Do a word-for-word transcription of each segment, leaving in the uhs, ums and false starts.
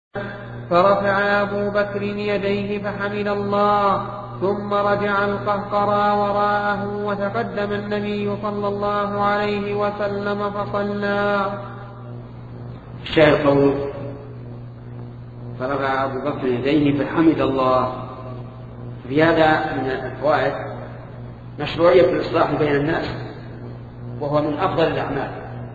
فرفع أبو بكر يديه فحمد الله، ثم رجع القهقرى وراءه، وتقدم النبي صلى الله عليه وسلم فصلى. الشاهد قوله فرفع أبو بكر يديه فحمد الله. في هذا من الفوائد مشروعية الإصلاح بين الناس، وهو من أفضل الأعمال،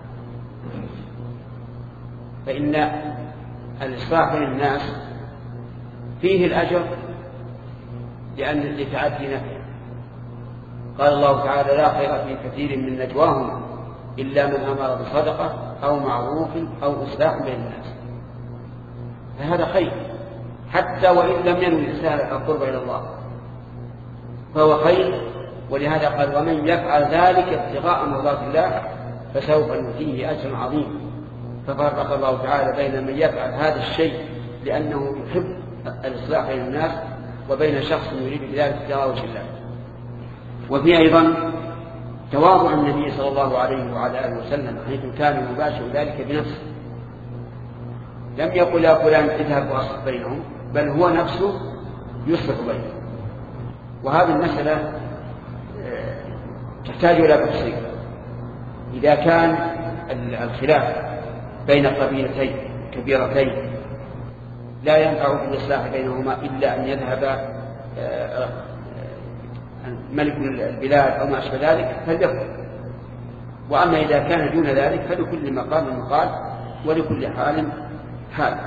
فإن الإصلاح بين الناس فيه الأجر لأن لتعدي نفعه. قال الله تعالى: لا خير في كثير من نجواهم إلا من أمر بصدقة أو معروف أو إصلاح بين الناس. فهذا خير حتى وإن لم ينوي الإنسان القرب إلى الله فهو خير. ولهذا قال: ومن يفعل ذلك ابتغاء مرضات الله فسوف نؤتيه أجرا عظيما. ففرق الله تعالى بين من يفعل هذا الشيء لأنه يحب الإصلاح بين الناس، وبين شخص يريد بذلك ابتغاء وجه الله. وفي أيضا تواضع النبي صلى الله عليه وعلى آله وسلم، حيث كان يباشر ذلك بنفسه، لم يقل يا فلان اذهب واصلح بينهم، بل هو نفسه يصلح بينهم. وهذه المسألة تحتاج إلى تفصيل. إذا كان الخلاف بين قبيلتين كبيرتين لا ينفع بالإصلاح بينهما إلا أن يذهب ملك البلاد أو ما أشبه ذلك فليفعل. وأما إذا كان دون ذلك فلكل مقام مقال ولكل حال حال.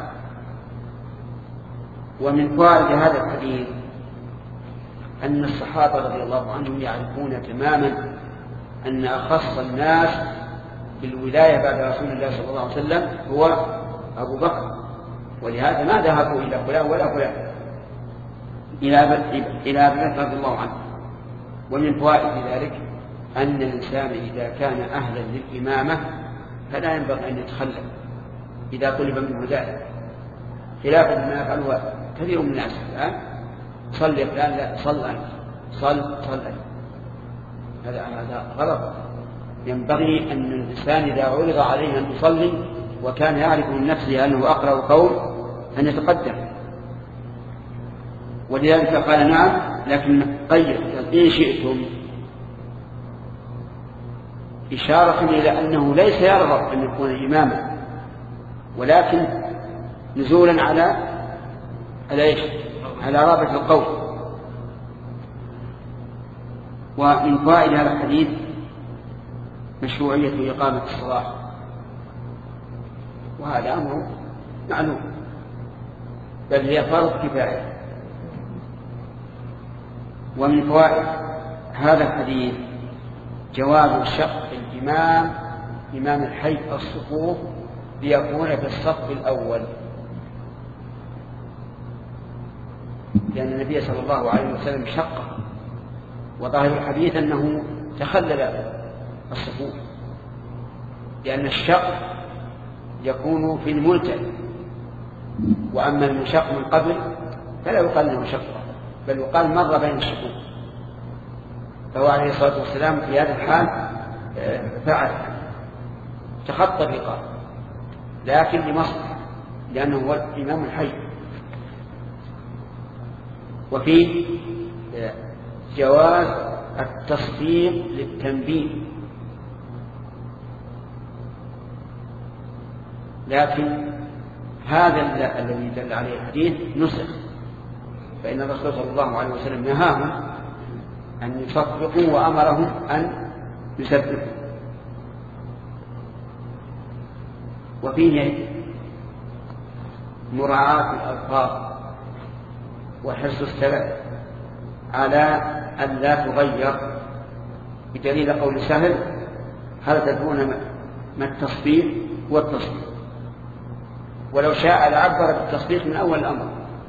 ومن فوائد هذا الحديث أن الصحابة رضي الله عنهم يعرفون تماما أن أخص الناس بالولاية بعد رسول الله صلى الله عليه وسلم هو أبو بكر، ولهذا ما ذهبوا إلى فلان ولا فلان، إلى أبي بكر رضي الله عنه. ومن فوائد ذلك أن الإنسان إذا كان أهلا للإمامة فلا ينبغي أن يتخلف إذا طلب منه ذلك، خلافا ما يفعله كثير من الناس الآن: صلي فلان، لا صل أنت، صل صل أنت. هذا هذا غلط. ينبغي أن الإنسان إذا عرض عليه أن يصلي وكان يعرف من نفسه أنه أقرأ قول أن يتقدم. ولذلك قال: نعم، لكن قيد إن شئتم، إشارة إلى أنه ليس يرغب أن يكون إماما، ولكن نزولا على على إيش؟ على رابط القول. ومن فوائد هذا الحديث مشروعية إقامة الصلاة، وهذا أمر معلوم، بل هي فرض كفاية. ومن فوائد هذا الحديث جواز شق الإمام إمام الحي الصفوف ليكون في الصف الأول، لأن النبي صلى الله عليه وسلم شق، وظاهر الحديث أنه تخلل الصفوف، لأن الشق يكون في الملتئم، وأما المشق من قبل فلا يقال انه شق، بل يقال مر بين الشقوق. فهو عليه الصلاة والسلام في هذا الحال فعل تخطى الرقاب، لكن لمصلحة، لأنه هو الإمام الحي. وفيه جواز التصفيق للتنبيه، لكن هذا الذي دل عليه الحديث نسخ، فإن الرسول صلى الله عليه وسلم نهاهم أن يصفقوا وأمرهم أن يسبحوا. وفيه مراعاة الألفاظ وحرص السلف على أن لا تغير، بدليل قول سهل: هل تدرون ما التصفيق والتصفيق؟ ولو شاء لعبر بالتصفيق من أول الأمر.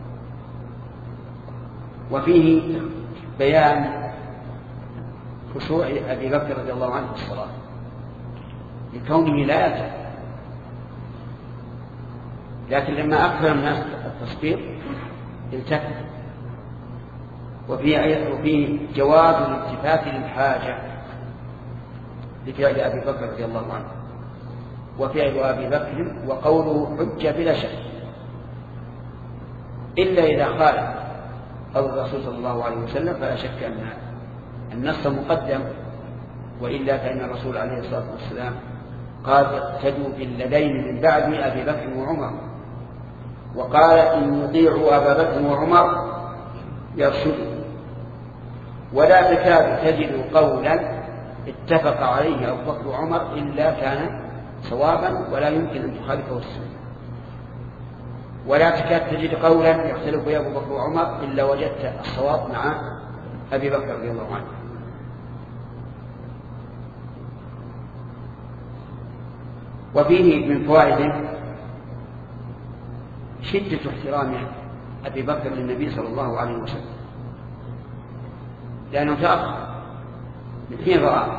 وفيه بيان خشوع أبي بكر رضي الله عنه في الصلاة لكونه لا يلتفت، لكن لما أكثر الناس التصفيق التفت. وفيه جواز الالتفات للحاجة لفعل أبي بكر رضي الله عنه وفعل أبي بكر وقوله حجة بلا شك، إلا إذا خالف قول الرسول صلى الله عليه وسلم فلا شك أن النص مقدم، وإلا فإن الرسول عليه الصلاة والسلام قال اقتدوا بالذين من بعد أبي بكر وعمر، وقال إن يطيعوا أبا بكر وعمر يرشدوا. ولا تكاد تجد قولا اتفق عليه أبو بكر وعمر إلا كان صوابا ولا يمكن أن تخالفه السنة. ولا تكاد تجد قولا يختلف به أبو بكر وعمر إلا وجدت الصواب مع أبي بكر رضي الله عنه. وفيه من فوائده شدة احترام أبي بكر للنبي صلى الله عليه وسلم، لأنه تأخر من حين رآه.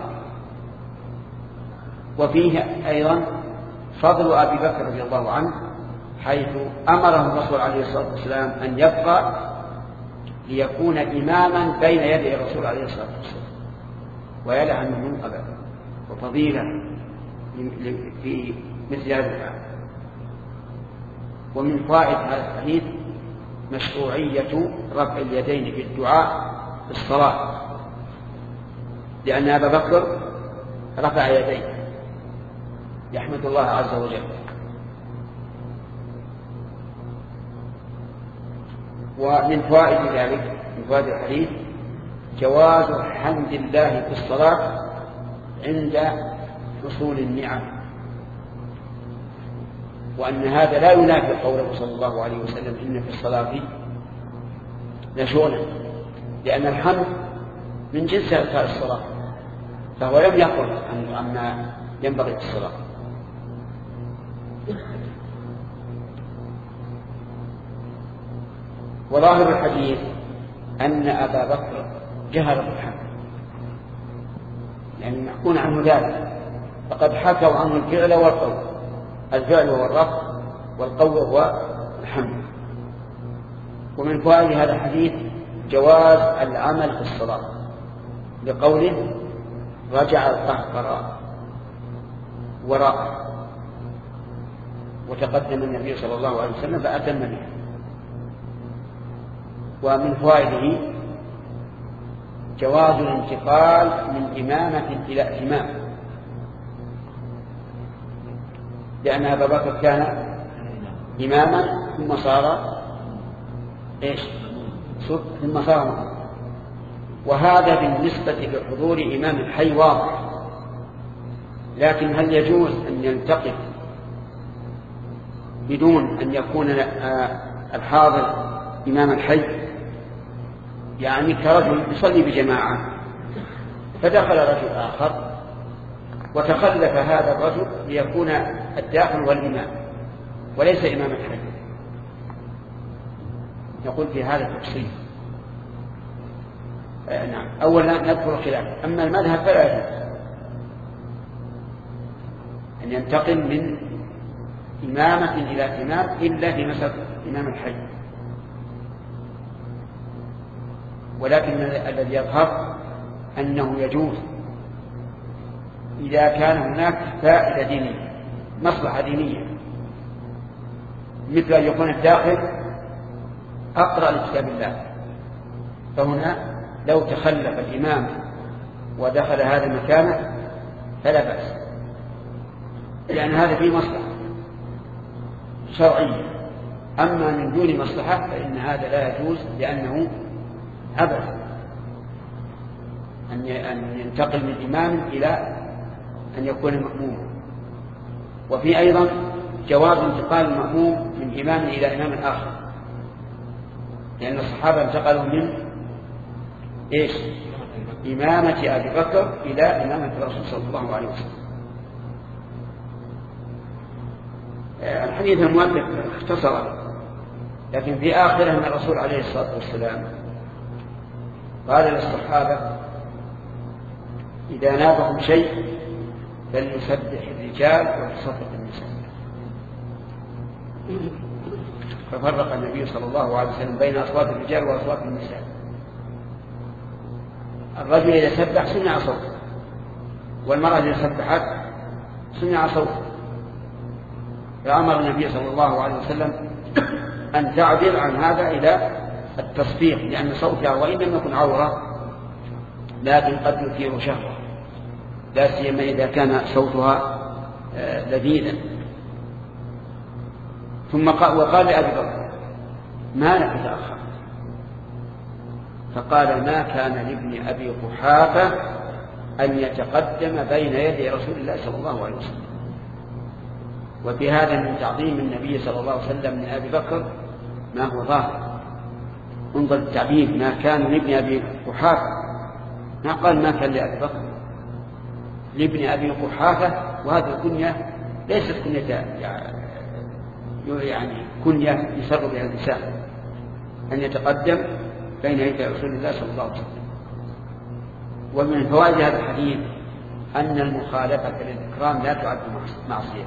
وفيه أيضا فضل أبي بكر رضي الله عنه، حيث أمره الرسول عليه الصلاة والسلام أن يبقى ليكون إماما بين يدي الرسول عليه الصلاة والسلام، ويلعن منه أبدا وفضيلة في مثل هذا الحال. ومن فوائد هذا الحديث مشروعية رفع اليدين في الدعاء في الصلاة، لأن أبا بكر رفع يديه يحمد الله عز وجل. ومن فوائد ذلك من فوائد الحديث جواز حمد الله في الصلاة عند حصول النعم، وأن هذا لا ينافي قوله صلى الله عليه وسلم إن في الصلاة لشغلا، لأن الحمد من جنس أذكار الصلاة، فهو لم يقل عما ينبغي في الصلاة. وظاهر الحديث أن أبا بكر جهر بالحمد، يعني محكون عنه ذلك، فقد حكوا عنه الفعل والقول، الفعل هو الرفع والقول هو الحمد. ومن فوائد هذا الحديث جواز العمل في الصلاة، لقوله رجع القهقراء وراءه، وتقدم النبي صلى الله عليه وسلم فأتم به. ومن فوائده جواز الانتقال من إمامة إلى إمام، لأن أبا بكر كان إماما ثم صار إيش؟ ثم صار مأموما. وهذا بالنسبة لحضور إمام الحي واضح، لكن هل يجوز أن ينتقل بدون أن يكون الحاضر إمام الحي؟ يعني كرجل يصلي بجماعة فدخل رجل آخر وتخلف هذا الرجل ليكون الداخل والإمام وليس إمام الحي، نقول في هذا التفصيل. نعم، أولا نذكر الخلاف. أما المذهب فلا يجوز أن ينتقل من إمامة إلى إمام إلا في مسألة إمام الحي، ولكن الذي يظهر أنه يجوز إذا كان هناك فائدة دينية، مصلحة دينية، مثل أن يكون الداخل أقرأ لكتاب الله، فهنا لو تخلف الإمام ودخل هذا مكانه فلا بأس، لأن هذا فيه مصلحة شرعية. أما من دون مصلحة فإن هذا لا يجوز، لأنه عبث أن ينتقل من إمام إلى أن يكون مأموما. وفي أيضا جواز انتقال المأموم من إمام إلى إمام آخر، لأن الصحابة انتقلوا من إيش؟ إمامة أبي بكر إلى إمامة الرسول صلى الله عليه وسلم. الحديث المؤلف اختصر، لكن في آخره أن الرسول عليه الصلاة والسلام قال للصحابة إذا نابهم شيء فليسبح الرجال ويصفق النساء، ففرق النبي صلى الله عليه وسلم بين أصوات الرجال وأصوات النساء. الرجل إذا سبح سمع صوته، والمرأة إذا سبحت سمع صوته، فأمر النبي صلى الله عليه وسلم أن تعدل عن هذا إلى التصفيق، لأن صوتها وإن لم يكن عورة لكن قد يثير شهوة، لا سيما إذا كان صوتها لذيذا. ثم قال وقال لأبي بكر ما لك تأخر؟ فقال ما كان لابن أبي قحافة أن يتقدم بين يدي رسول الله صلى الله عليه وسلم. وبهذا من تعظيم النبي صلى الله عليه وسلم من أبي بكر ما هو ظاهر. انظر التعبير ما كان لابن أبي قحافة، ما قال ما كان لأبي بكر، لابن أبي قحافة، وهذه الكنية ليست كنية يعني كنية يسر بها الإنسان أن يتقدم بين يدي رسول الله صلى الله عليه وسلم. ومن فوائد هذا الحديث أن المخالفة للإكرام لا تعد معصية،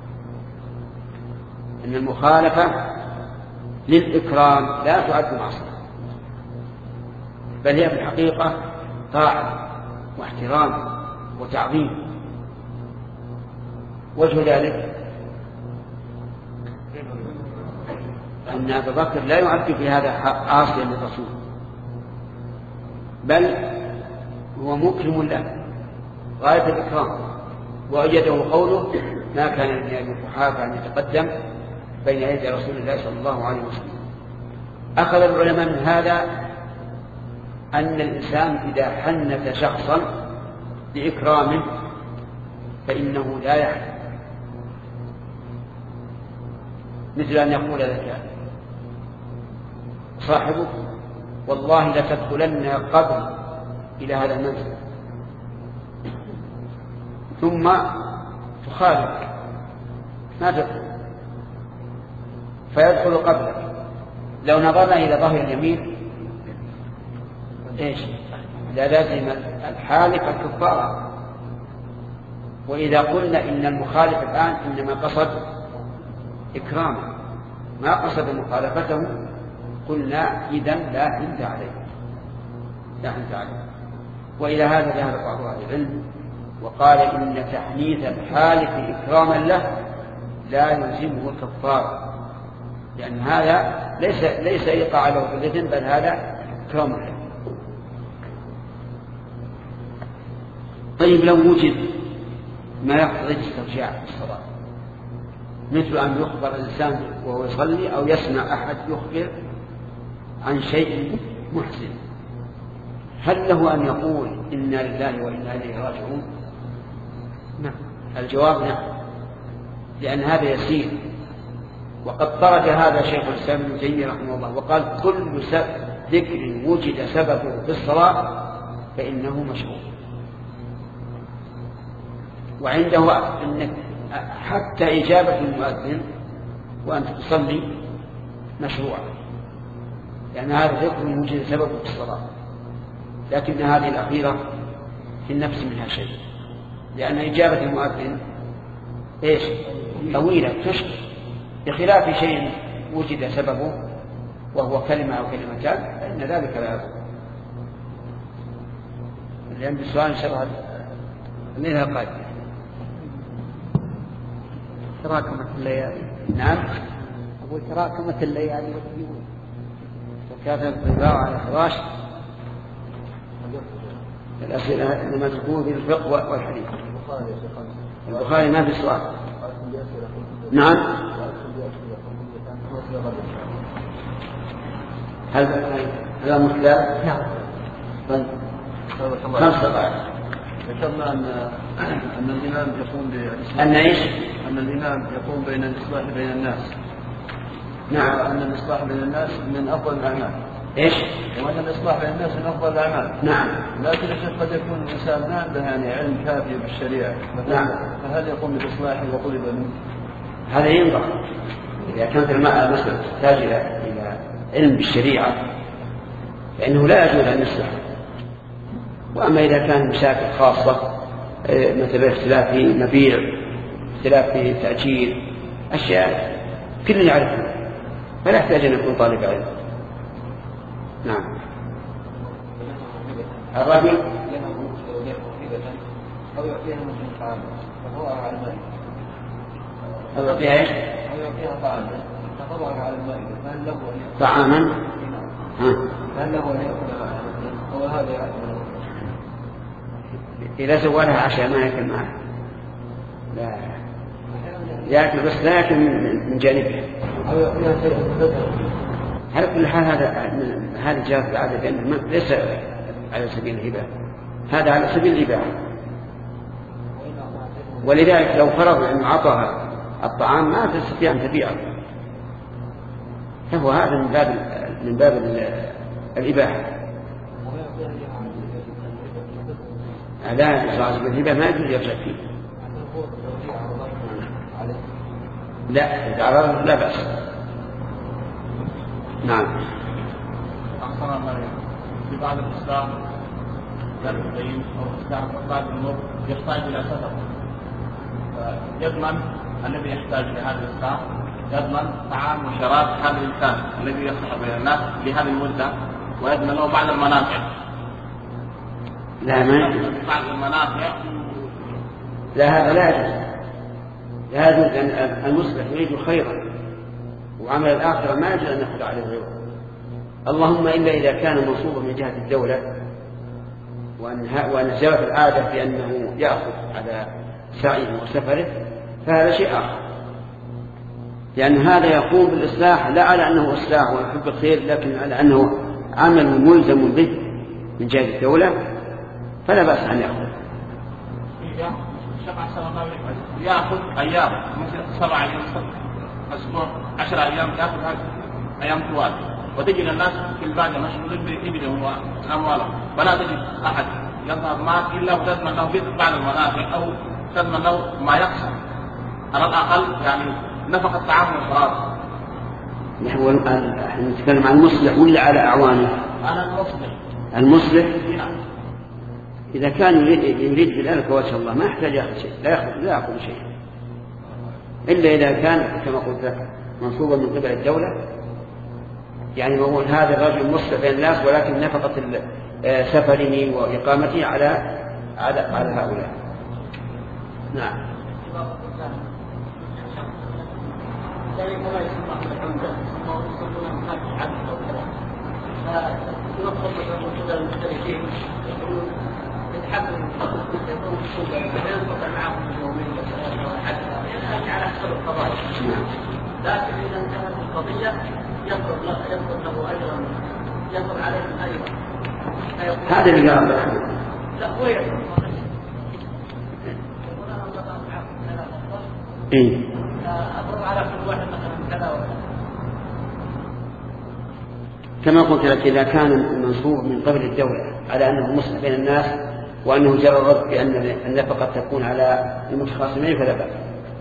أن المخالفة للإكرام لا تعد معصية، بل هي في الحقيقة طاعة واحترام وتعظيم. وجه ذلك أن أبا بكر لا يعد في هذا عاصيا للرسول، بل هو مكرم له غاية الإكرام. وأيده قوله ما كان لابن أبي قحافة أن يتقدم بين يدي رسول الله صلى الله عليه وسلم. أخذ العلماء من هذا أن الإنسان إذا حنث شخصا لإكرامه فإنه لا يحنث، مثل أن يقول لك صاحبك والله لتدخلن قبل إلى هذا المنزل، ثم تخالف ما تدخل فيدخل قبلك. لو نظرنا إلى ظهر اليمين إيش؟ لا لازم الحالف الكفارة. وإذا قلنا إن المخالف الآن إنما قصد إكرامه ما قصد مخالفته قلنا إذن لا حنث عليه، لا حنث عليه. وإلى هذا ذهب بعض أهل العلم وقال إن تحنيث الحالف إكراما له لا يلزمه الكفارة، لأن هذا ليس ليس إيقاع له في الإثم، بل هذا إكرام له. طيب لو وجد ما يقتضي الاسترجاع في الصلاة، مثل أن يخبر الإنسان وهو يصلي أو يسمع أحد يخبر عن شيء محزن، هل له أن يقول إنا لله وإنا إليه راجعون؟ نعم، الجواب نعم، لأن هذا يسير. وقد ترك هذا شيخ الإسلام ابن تيمية رحمه الله وقال كل ذكر وجد سببه في الصلاة فإنه مشروع. وعنده أنك حتى إجابة المؤذن وأنت تصلي مشروع، لأن هذا ذكر وجد سببه في الصلاة، لكن هذه الأخيرة في النفس منها شيء، لأن إجابة المؤذن إيش؟ طويلة تشكل، بخلاف شيء وجد سببه وهو كلمة أو كلمتان فإن ذلك لا يضر. لأن بالسؤال شرها منها قادمة تراكمت الليالي. نعم، أقول تراكمت الليالي والديون، وكانت الضباع على فراش. الأسئلة إنما تكون في الفقه والحديث. البخاري ما في سؤال. نعم، هل هذا مثلا؟ نعم. طيب خمس دقائق. ذكرنا أن أن الإمام يقوم بالإصلاح. أن إيش؟ أن الإمام يقوم بين الإصلاح بين الناس. نعم. وأن الإصلاح بين الناس من أفضل الأعمال. إيش؟ وأن الإصلاح بين الناس من أفضل الأعمال. نعم. لكن الشيخ قد يكون الإنسان ما عنده يعني علم كافي بالشريعة. نعم. فهل يقوم بالإصلاح وطلب منه؟ هذا ينظر إذا كانت المسألة تحتاج إلى علم بالشريعة فإنه لا يجوز أن يصلح. وأما إذا كان مشاكل خاصة مثل اختلاف في مبيع، اختلاف في تأجير، أشياء كل يعرفها فلا يحتاج أن يكون طالب علم. نعم. الرجل أو يعطيها مثل طعام فهو أعلم. أو يعطيها إيش؟ أو يعطيها طعام طبعا على المائدة فهل له طعاما؟ هل له أن يأكل أو هذا يأكل؟ إذا سوى لها عشاء ما يأكل معه، لا يأكل بس لا يأكل من جانبها. على كل حال هذا هذا جاء في العادة بأنه ليس على سبيل الهبة، هذا على سبيل الإباحة. ولذلك لو فرض أن أعطاها الطعام ما تستطيع أن تبيعه، فهو هذا من باب من باب الإباحة. لا يصعد بالهبة ما يجوز يرجع فيه. لا إذا عرض لا بأس. نعم. في بعض الإسلام ذات الدين أو إسلام بعض الأمور يحتاج إلى سفر، يضمن الذي يحتاج لهذا الإسلام يضمن طعام وشراب هذا الإنسان الذي يصلح بين الناس لهذه المدة، ويضمن له بعض المنافع. لا ما يجوز. بعض المنافع. لا هذا لا يجوز. لا يجوز أن المصلح يريد خيرا وعمل الآخرة ما يجوز أن يأخذ عليه غيره. اللهم إلا إذا كان منصوبا من جهة الدولة وأن جرت العادة بأنه يأخذ على سعيه وسفره فهذا شيء آخر، لأن هذا يقوم بالإصلاح لا على أنه إصلاح ويحب الخير، لكن على أنه عمل ملزم به من جهة الدولة فلا بأس أن يأخذ. يأخذ أيام مثل سبع أيام أسبوع عشر أيام يأخذ هذه أيام طوال، وتجد الناس في البادية مشغولين بإبلهم وأموالهم، فلا تجد أحد يذهب معك إلا وتضمن له بعض المنافع أو تضمن له ما يقصر على الأقل يعني نفقة الطعام والشراب. نحن الآن نتكلم عن المصلح ولا على أعوانه؟ على المصلح. المصلح إذا كان يريد بذلك وجه الله ما يحتاج يأخذ شيء، لا يأخذ لا يأخذ شيء إلا إذا كان كما قلت لك منصوبا من قبل الدولة، يعني نقول هذا الرجل مصلح بين الناس ولكن نفقة سفره وإقامته على على على هؤلاء. نعم. لكن إذا انتهت القضية يفرض له يفرض له أجرا يفرض عليه أجرا. هذا اللي قال. لا هو يفرض. إيه. أفرض على كل واحد مثلا كذا وكذا. كما قلت لك إذا كان منصوب من قبل الدولة على أنه مصلح بين الناس وأنه جرى بأن النفقة تكون على المتخاصمين فلا بأس.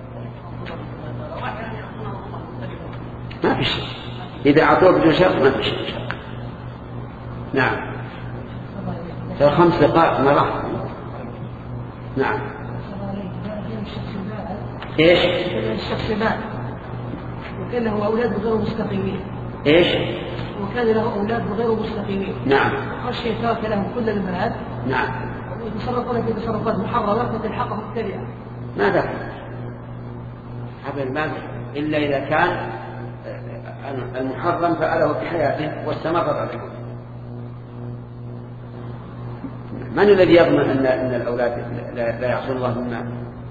ما في شيء إذا أعطوه بدون شرط ما في شيء. نعم. ترى خمس دقائق ما راح. نعم. إيش؟ الشخص مات وكان له أولاد غير مستقيمين. إيش؟ وكان له أولاد غير مستقيمين. نعم. خشي ترك لهم كل البنات. نعم. ويتصرفون في تصرفات محرمة فتلحقهم التبعة. ما دخل. هذا المال إلا إذا كان المحرم فعله في حياته واستمر عليه. من الذي يضمن أن أن الأولاد لا يحصل الله مما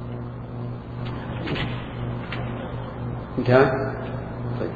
انتهى؟ طيب.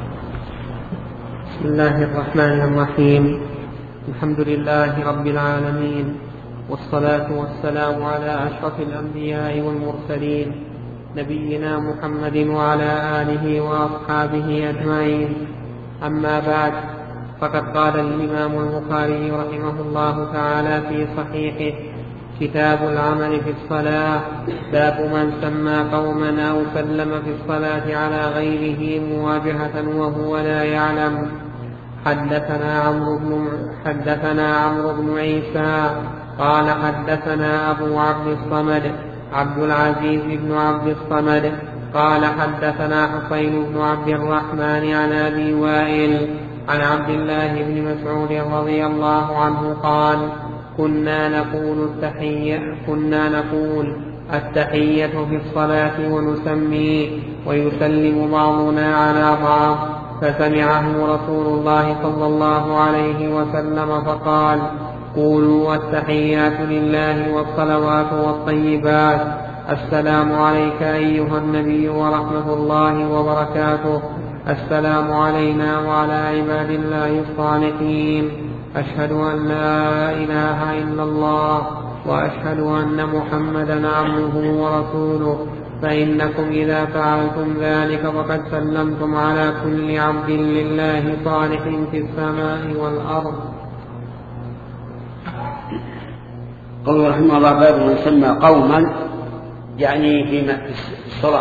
بسم الله الرحمن الرحيم. الحمد لله رب العالمين، والصلاة والسلام على أشرف الأنبياء والمرسلين نبينا محمد وعلى آله وأصحابه أجمعين. أما بعد، فقد قال الإمام البخاري رحمه الله تعالى في صحيحه: كتاب العمل في الصلاة، باب من سمى قوما أو سلم في الصلاة على غيره مواجهة وهو لا يعلم. حدثنا عمرو بن حدثنا عمرو بن عيسى قال حدثنا أبو عبد الصمد عبد العزيز بن عبد الصمد قال حدثنا حسين بن عبد الرحمن عن أبي وائل عن عبد الله بن مسعود رضي الله عنه قال: كنا نقول التحية كنا نقول التحية في الصلاة ونسميه ويسلم بعضنا على بعض، فسمعه رسول الله صلى الله عليه وسلم فقال: قولوا التحيات لله والصلوات والطيبات، السلام عليك أيها النبي ورحمة الله وبركاته، السلام علينا وعلى عباد الله الصالحين، أشهد أن لا إله إلا الله وأشهد أن محمدا عبده ورسوله، فإنكم إذا فعلتم ذلك فقد سلمتم على كل عبد لله صالح في السماء والأرض. قوله رحمه الله: باب من سمى قوما، يعني في الصلاة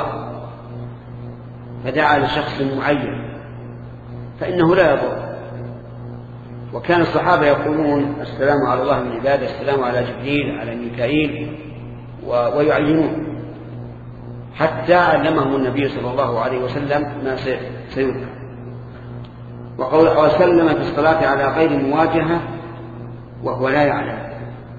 فدعا لشخص معين فإنه لا يضر. وكان الصحابة يقولون: السلام على الله من عباده، السلام على جبريل، على ميكائيل، ويعينون، حتى علمهم النبي صلى الله عليه وسلم ما سيذكر. وقول: وسلم في الصلاة على غير مواجهة وهو لا يعلم،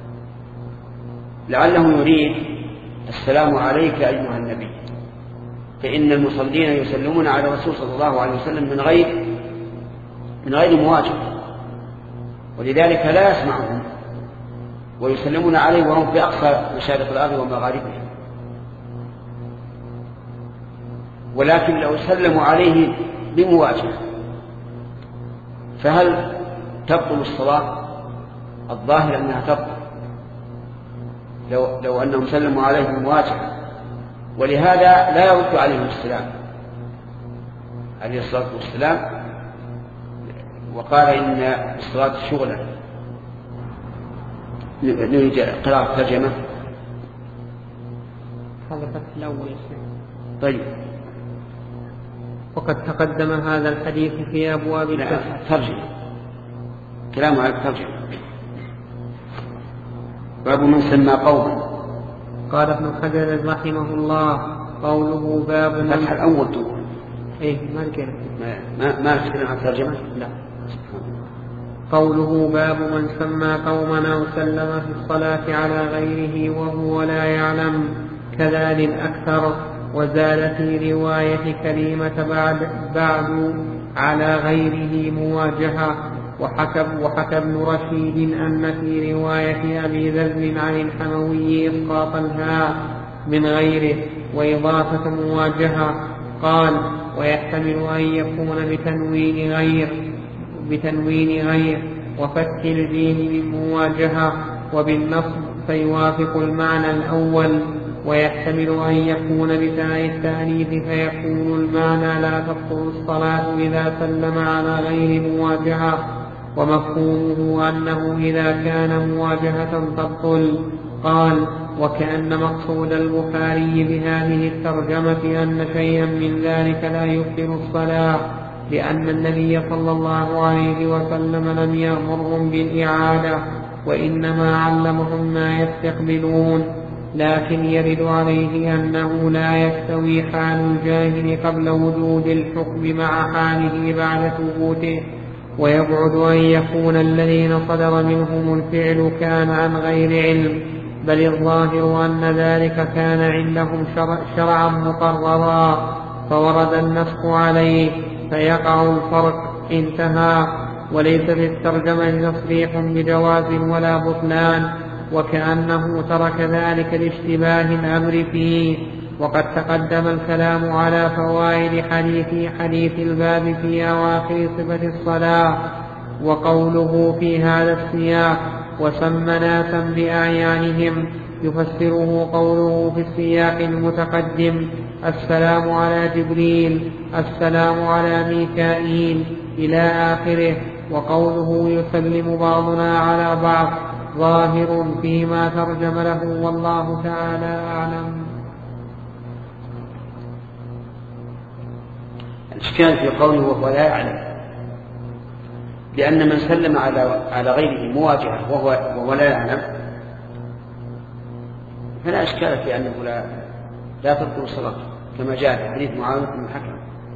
لعله يريد السلام عليك أيها النبي، فإن المصلين يسلمون على الرسول صلى الله عليه وسلم من غير من غير مواجهة، ولذلك لا يسمعهم ويسلمون عليه وهم في أقصى مشارق الأرض ومغاربها. ولكن لو سلموا عليه بمواجهة فهل تبطل الصلاة؟ الظاهر أنها تبطل لو, لو أنهم سلموا عليه بمواجهة، ولهذا لا يرد عليهم السلام عليه الصلاة والسلام، وقال: إن الصلاة شغلا. نريد قراءة ترجمة. هذا فتح الأول. طيب. وقد تقدم هذا الحديث في أبواب الفتح. ترجمة كلامه على الترجمة. باب من سمى قوما. قال ابن حجر رحمه الله: قوله باب من فتح الأول طول. إيه ما كان ما ما نتكلم عن الترجمة. لا. قوله باب من سمى قوما أو سلم في الصلاة على غيره وهو لا يعلم، كذا للأكثر. وزاد في رواية كلمة بعد, بعد على غيره مواجهة. وحكى, وحكى ابن رشيد أن في رواية أبي ذر عن الحموي إسقاط الهاء من غيره وإضافة مواجهة. قال: ويحتمل أن يكون بتنوين غير بتنوين غير وفتح الجيم من مواجهة وبالنصب فيوافق المعنى الأول. ويحتمل أن يكون بتاء التأنيث فيكون المعنى لا تبطل الصلاة إذا سلم على غير مواجهة، ومفهومه أنه إذا كان مواجهة تبطل. قال: وكأن مقصود البخاري بهذه الترجمة أن شيئا من ذلك لا يبطل الصلاة، لأن النبي صلى الله عليه وسلم لم يأمرهم بالإعادة، وإنما علمهم ما يستقبلون. لكن يرد عليه أنه لا يستوي حال الجاهل قبل وجود الحكم مع حاله بعد ثبوته، ويبعد أن يكون الذين صدر منهم الفعل كان عن غير علم، بل الظاهر أن ذلك كان عندهم شرع شرعا مقررا فورد النسخ عليه فيقع الفرق. انتهى. وليس في الترجمة تصريح بجواز ولا بطلان، وكأنه ترك ذلك لاشتباه الأمر فيه. وقد تقدم الكلام على فوائد حديث حديث الباب في أواخر صفة الصلاة. وقوله في هذا السياق: وسمى ناسا بأعيانهم، يفسره قوله في السياق المتقدم: السلام على جبريل، السلام على ميكائيل، إلى آخره. وقوله يسلم بعضنا على بعض ظاهر فيما ترجم له، والله تعالى أعلم. الإشكال في قوله وهو لا يعلم، لأن من سلم على على غيره مواجهة وهو وهو لا يعلم فلا إشكال في أنه لا لا تبطل الصلاة، كما جاء في حديث معاوية بن الحكم.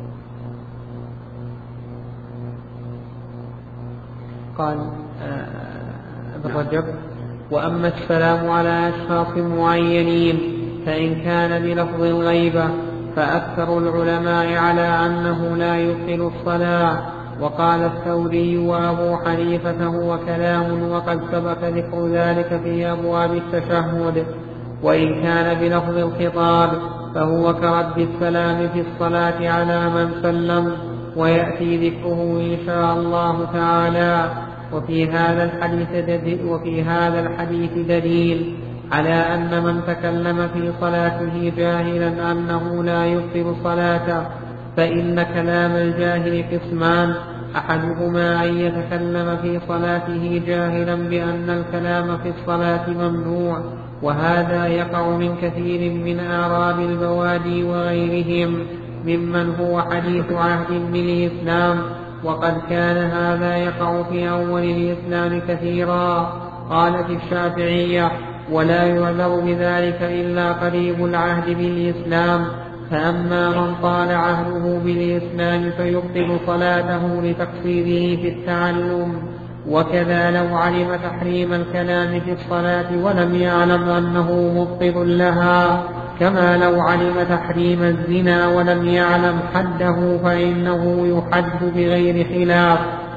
قال ابن رجب: وأما السلام على أشخاص معينين فإن كان بلفظ الغيبة فأكثر العلماء على أنه لا يبطل الصلاة. وقال الثوري وأبو حنيفة هو كلام وقد سبق ذكر ذلك في أبواب التشهد. وإن كان بلفظ الخطاب فهو كرد السلام في الصلاة على من سلم، ويأتي ذكره إن شاء الله تعالى. وفي هذا الحديث دليل, وفي هذا الحديث دليل على أن من تكلم في صلاته جاهلا أنه لا يبطل صلاته، فإن كلام الجاهل قسمان: أحدهما أن يتكلم في صلاته جاهلا بأن الكلام في الصلاة ممنوع، وهذا يقع من كثير من أعراب البوادي وغيرهم ممن هو حديث عهد بالإسلام، وقد كان هذا يقع في أول الإسلام كثيرا. قالت الشافعية: ولا يعذر بذلك إلا قريب العهد بالإسلام. فأما من طال عهده بالإسلام فيبطل صلاته لتقصيره في التعلم. وكذا لو علم تحريم الكلام في الصلاة ولم يعلم أنه مبطل لها، كما لو علم تحريم الزنا ولم يعلم حده فإنه يحد بغير خلاف.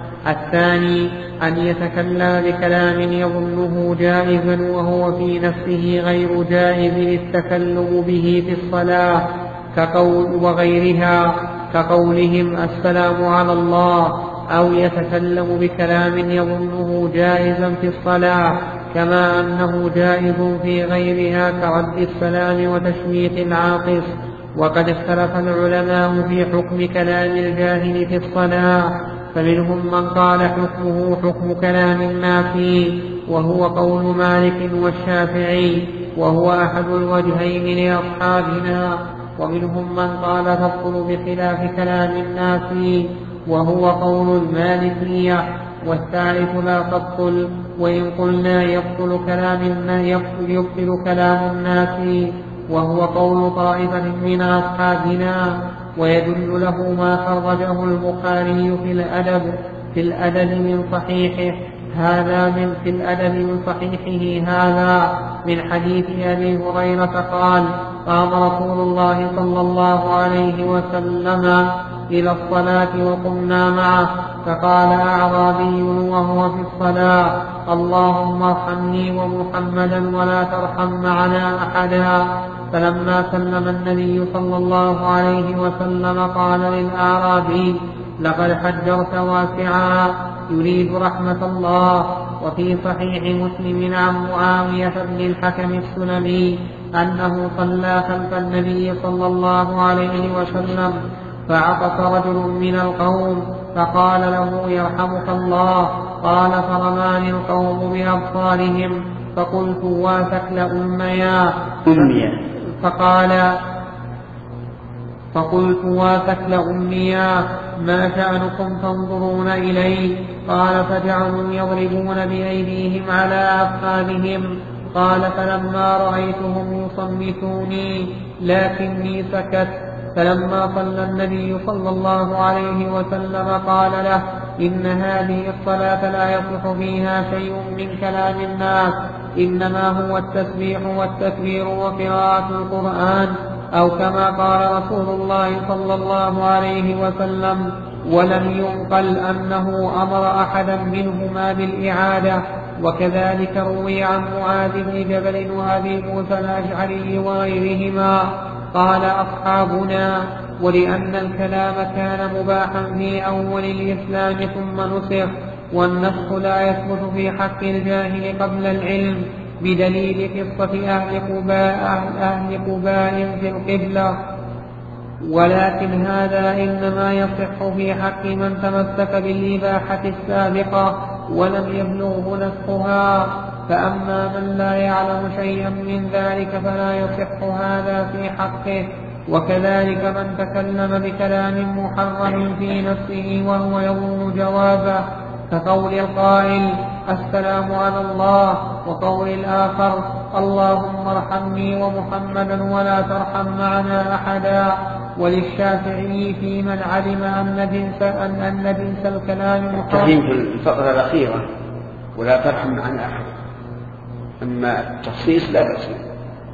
الثاني أن يتكلم بكلام يظنه جائزا وهو في نفسه غير جائز التكلم به في الصلاة كقول وغيرها كقولهم السلام على الله، أو يتكلم بكلام يظنه جائزا في الصلاة كما أنه جائز في غيرها كرد السلام وتشميت العاطس. وقد اختلف العلماء في حكم كلام الجاهل في الصلاة، فمنهم من قال حكمه حكم كلام النافي وهو قول مالك والشافعي، وهو أحد الوجهين لأصحابنا. ومنهم من قال تبطل بخلاف كلام النافي وهو قول المالكية، والثالث لا تبطل، وإن قلنا يبطل كلام يبطل كلام النافي وهو قول طائفة من أصحابنا. ويدل له ما خرجه البخاري في الأدب في الأدب من صحيحه هذا من في الأدب من صحيحه هذا من حديث أبي هريرة قال: قام رسول الله صلى الله عليه وسلم إلى الصلاة وقمنا معه، فقال أعرابي وهو في الصلاة: اللهم ارحمني ومحمدا ولا ترحم معنا أحدا. فلما سلم النبي صلى الله عليه وسلم قال للأعرابي: لقد حجرت واسعا يريد رحمة الله. وفي صحيح مسلم عن معاوية بن الحكم السلمي أنه صلى خلف النبي صلى الله عليه وسلم، فعطس رجل من القوم فقال له: يرحمك الله. قال: فرماني القوم بأبصارهم فقلت: واتكل أميا. فقال فقلت: واتكل أميا، ما شأنكم تنظرون إلي؟ قال: فجعلوا يضربون بأيديهم على أفخاذهم. قال: فلما رأيتهم يصمتوني لكني سكت. فلما صلى النبي صلى الله عليه وسلم قال له: إن هذه الصلاة لا يصح فيها شيء من كلام الناس، إنما هو التسبيح والتكبير وقراءة القرآن، أو كما قال رسول الله صلى الله عليه وسلم. ولم ينقل أنه أمر أحدا منهما بالإعادة. وكذلك روي عن معاذ بن جبل وأبي موسى الأشعري وغيرهما. قال أصحابنا: ولأن الكلام كان مباحا في أول الإسلام ثم نسخ، والنسخ لا يثبت في حق الجاهل قبل العلم، بدليل قصة أهل قباء, أهل قباء في القبلة. ولكن هذا إنما يصح في حق من تمسك بالإباحة السابقة ولم يبلغه نسخها. فأما من لا يعلم شيئا من ذلك فلا يصح هذا في حقه. وكذلك من تكلم بكلام محرم في نفسه وهو يظن جوابه، كقول القائل: السلام على الله، وقول الآخر: اللهم ارحمني ومحمدا ولا ترحم معنا أحدا. وللشافعي في من علم أن جنس أن أن جنس الكلام محرم. في الفقرة الأخيرة: ولا ترحم معنا أحد. أما التخصيص لا بأس،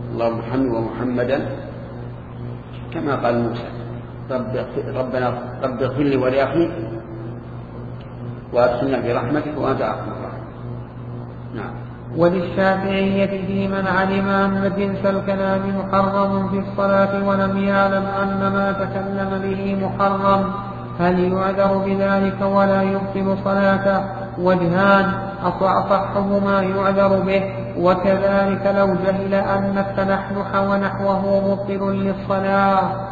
اللهم ارحمني ومحمدا كما قال موسى رب ربنا رب اغفر لي ولأخي وأدخلنا برحمتك وأنت أرحم الراحمين. نعم. وللشافعية في من علم أن جنس الكلام محرم في الصلاة ولم يعلم أن ما تكلم به محرم هل يعذر بذلك ولا يبطل صلاته؟ وجهان أصحهما يعذر به، وكذلك لو جهل أن التنحنح ونحوه مبطل للصلاة.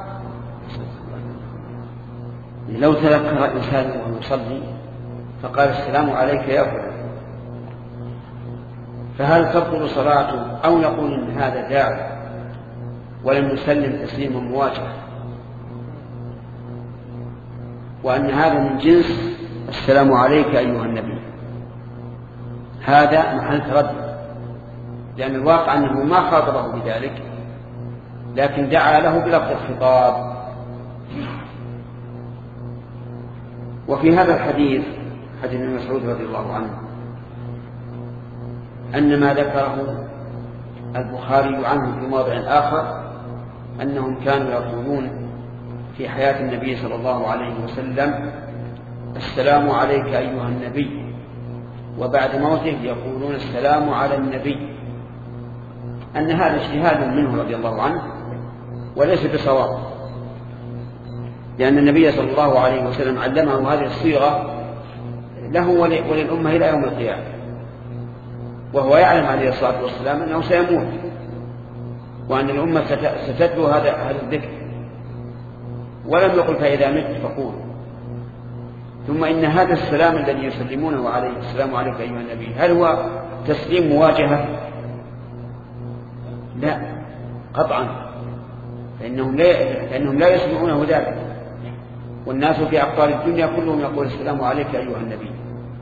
لو تذكر الإنسان وهو يصلي فقال السلام عليك يا فلان، فهل تبطل صلاته أو نقول إن هذا داعي ولم يسلم تسليما مواجهة، وأن هذا من جنس السلام عليك أيها النبي؟ هذا محل تردد، لأن الواقع أنه ما خاطبه بذلك لكن دعا له بلفظ الخطاب. وفي هذا الحديث حديث ابن مسعود رضي الله عنه أن ما ذكره البخاري عنه في موضع آخر أنهم كانوا يقولون في حياة النبي صلى الله عليه وسلم السلام عليك أيها النبي، وبعد موته يقولون السلام على النبي، أن هذا اجتهاد منه رضي الله عنه وليس بصواب، لأن النبي صلى الله عليه وسلم علمه هذه الصيغة له وللأمة إلى يوم القيامة، وهو يعلم عليه الصلاة والسلام أنه سيموت وأن الأمة ستتلو هذا الذكر، ولم يقل فإذا مت فقول. ثم إن هذا السلام الذي يسلمونه عليه السلام عليك أيها النبي هل هو تسليم مواجهة؟ لا قطعا، فإنهم لا, فإنهم لا يسمعونه ذلك، والناس في أقطار الدنيا كلهم يقول السلام عليك أيها النبي.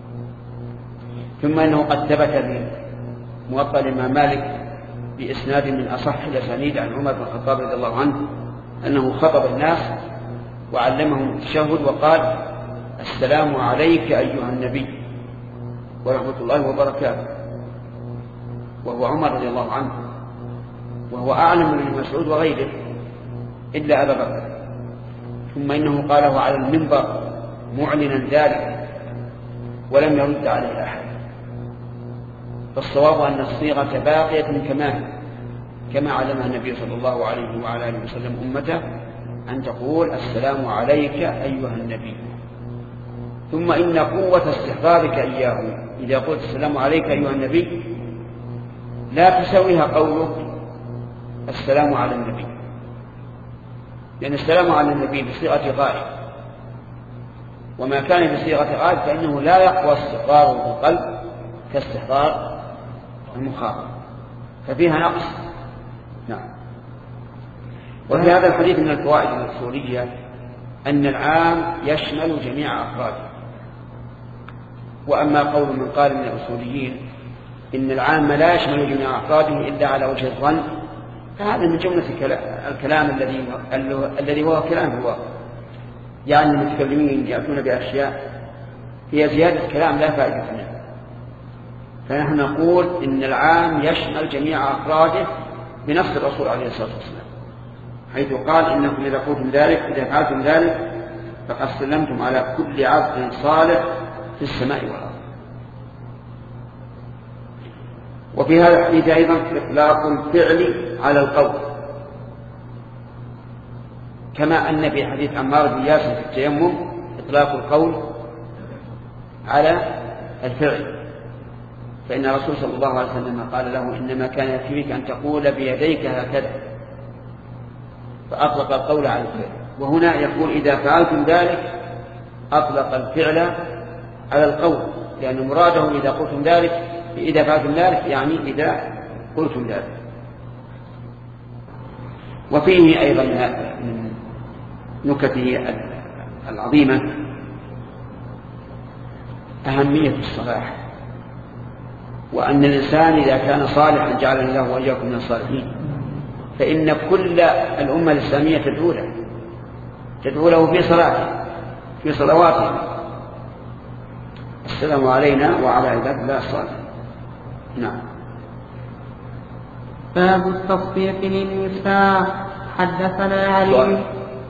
ثم إنه قد ثبت في موطأ الإمام مالك بإسناد من أصح الأسانيد عن عمر بن الخطاب رضي الله عنه أنه خطب الناس وعلمهم التشهد وقال السلام عليك أيها النبي ورحمة الله وبركاته، وهو عمر رضي الله عنه، وهو أعلم من ابن مسعود وغيره إلا أبا بكر. ثم إنه قاله على المنبر معلنا ذلك ولم يرد عليه أحد. فالصواب أن الصيغة باقية كما كما علمها النبي صلى الله عليه وعلى آله وسلم أمته أن تقول السلام عليك أيها النبي. ثم إن قوة استحضارك إياه إذا قلت السلام عليك أيها النبي لا تسويها قولك السلام على النبي، لأن السلام على النبي بصيغة غائب، وما كان بصيغة غائب فإنه لا يقوى استحضاره في القلب كاستحضار المخاطب، ففيها نقص. نعم. وفي هذا الحديث من الفوائد الأصولية أن العام يشمل جميع أفراده. وأما قول من قال من الأصوليين إن العام لا يشمل جميع أفراده إلا على وجه الظن، فهذا من جملة الكلام الذي الذي هو كلام هو يعني المتكلمين يأتون بأشياء هي زيادة كلام لا فائدة منها. فنحن نقول إن العام يشمل جميع أفراده بنص الرسول عليه الصلاة والسلام، حيث قال إنكم إذا قلتم ذلك إذا فعلتم ذلك فقد سلمتم على كل عبد صالح في السماء والأرض. وفي هذا الحديث أيضا إطلاق الفعل على القول، كما أن في حديث عمار بن ياسر في التيمم إطلاق القول على الفعل، فإن الرسول صلى الله عليه وسلم قال له إنما كان يكفيك أن تقول بيديك هكذا، فأطلق القول على الفعل. وهنا يقول إذا فعلتم ذلك أطلق الفعل على القول، لأن مراده إذا قلتم ذلك إذا فعلتم ذلك يعني إذا قلتم ذلك. وفيه أيضا من نكته العظيمة أهمية الصلاح، وأن الإنسان إذا كان صالحا جعلنا الله وإياكم من الصالحين، فإن كل الأمة الإسلامية تدعو له تدعو له في صلاته في صلواته السلام علينا وعلى عباد الله الصالحين. نعم. باب التصفيق للنساء. حدثنا علي.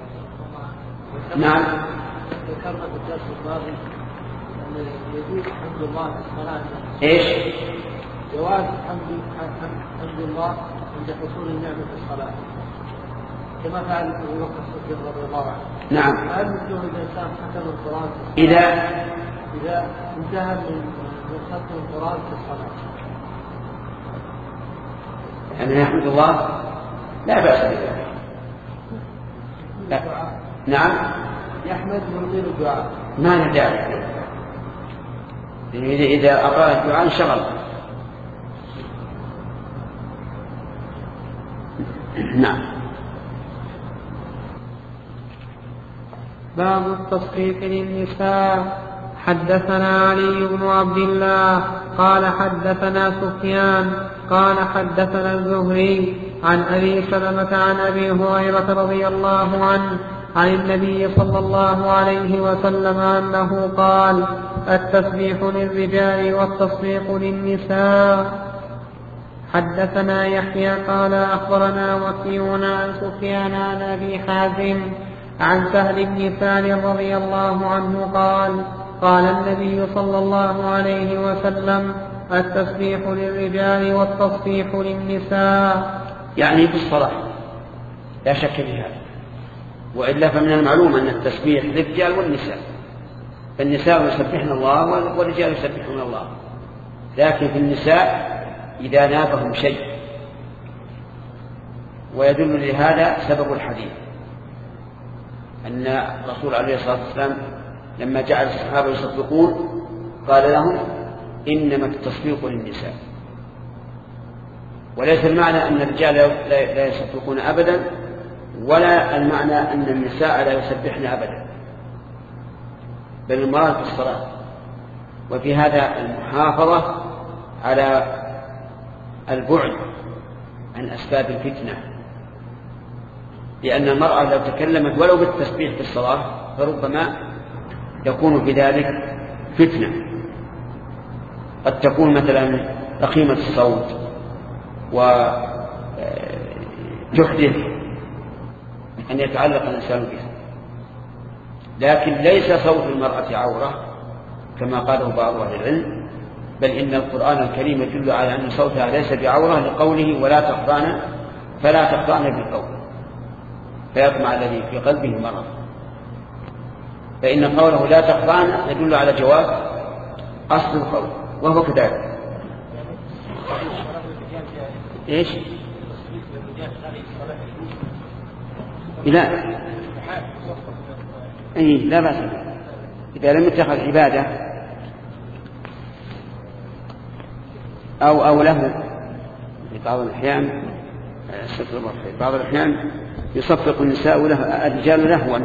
نعم. ذكرنا في الدرس الماضي أن يجوز حمد الله في الصلاة. إيش؟ جواز حمد حمد الله عند حصول النعمة في الصلاة كما فعل أبو بكر الصديق رضي الله عنه. نعم. هل مثله إذا الإنسان ختم القرآن إذا إذا انتهى من ختم القرآن في الصلاة يعني يحمد الله لا بأس بذلك. لا. نعم. يحمد ويطيل الدعاء ما ندعي إذا أطال الدعاء انشغل. نعم. باب التصفيق للنساء. حدثنا علي بن عبد الله قال حدثنا سفيان قال حدثنا الزهري عن أبي سلمة عن أبي هريرة رضي الله عنه عن النبي صلى الله عليه وسلم أنه قال: التسبيح للرجال والتصفيق للنساء. حدثنا يحيى قال أخبرنا وكيع عن سفيان عن أبي حازم عن سهل بن سالم رضي الله عنه قال: قال النبي صلى الله عليه وسلم: التسبيح للرجال والتصفيح للنساء. يعني في الصلاة لا شك في هذا، وإلا فمن المعلوم أن التسبيح للرجال والنساء، فالنساء يسبحن الله والرجال يسبحون الله، لكن في النساء إذا نابهم شيء، ويدل لهذا سبب الحديث أن الرسول عليه الصلاة والسلام لما جعل الصحابة يصدقون قال لهم: إنما التصفيق للنساء. وليس المعنى أن الرجال لا يصدقون أبدا، ولا المعنى أن النساء لا يسبحن أبدا، بل المراد في الصلاة. وفي هذا المحافظة على البعد عن أسباب الفتنة، لأن المرأة لو تكلمت ولو بالتسبيح في الصلاة فربما يكون بذلك فتنة، قد تكون مثلا رقيمة الصوت وتحدث أن يتعلق الإنسان بها. لكن ليس صوت المرأة عورة كما قاله بعض أهل العلم، بل إن القرآن الكريم يدل على أن صوتها ليس بعورة لقوله: ولا تخضعن فلا تخضعن بالقول فيطمع الذي في قلبه مرض. فإن قوله لا تخضعن يدل على جواز أصل القول، وهو كذلك. إيش؟ لا أي لا بأس إذا لم يتخذ عبادة أو أو له في بعض الأحيان بعض الأحيان يصفق النساء له الرجال لهوا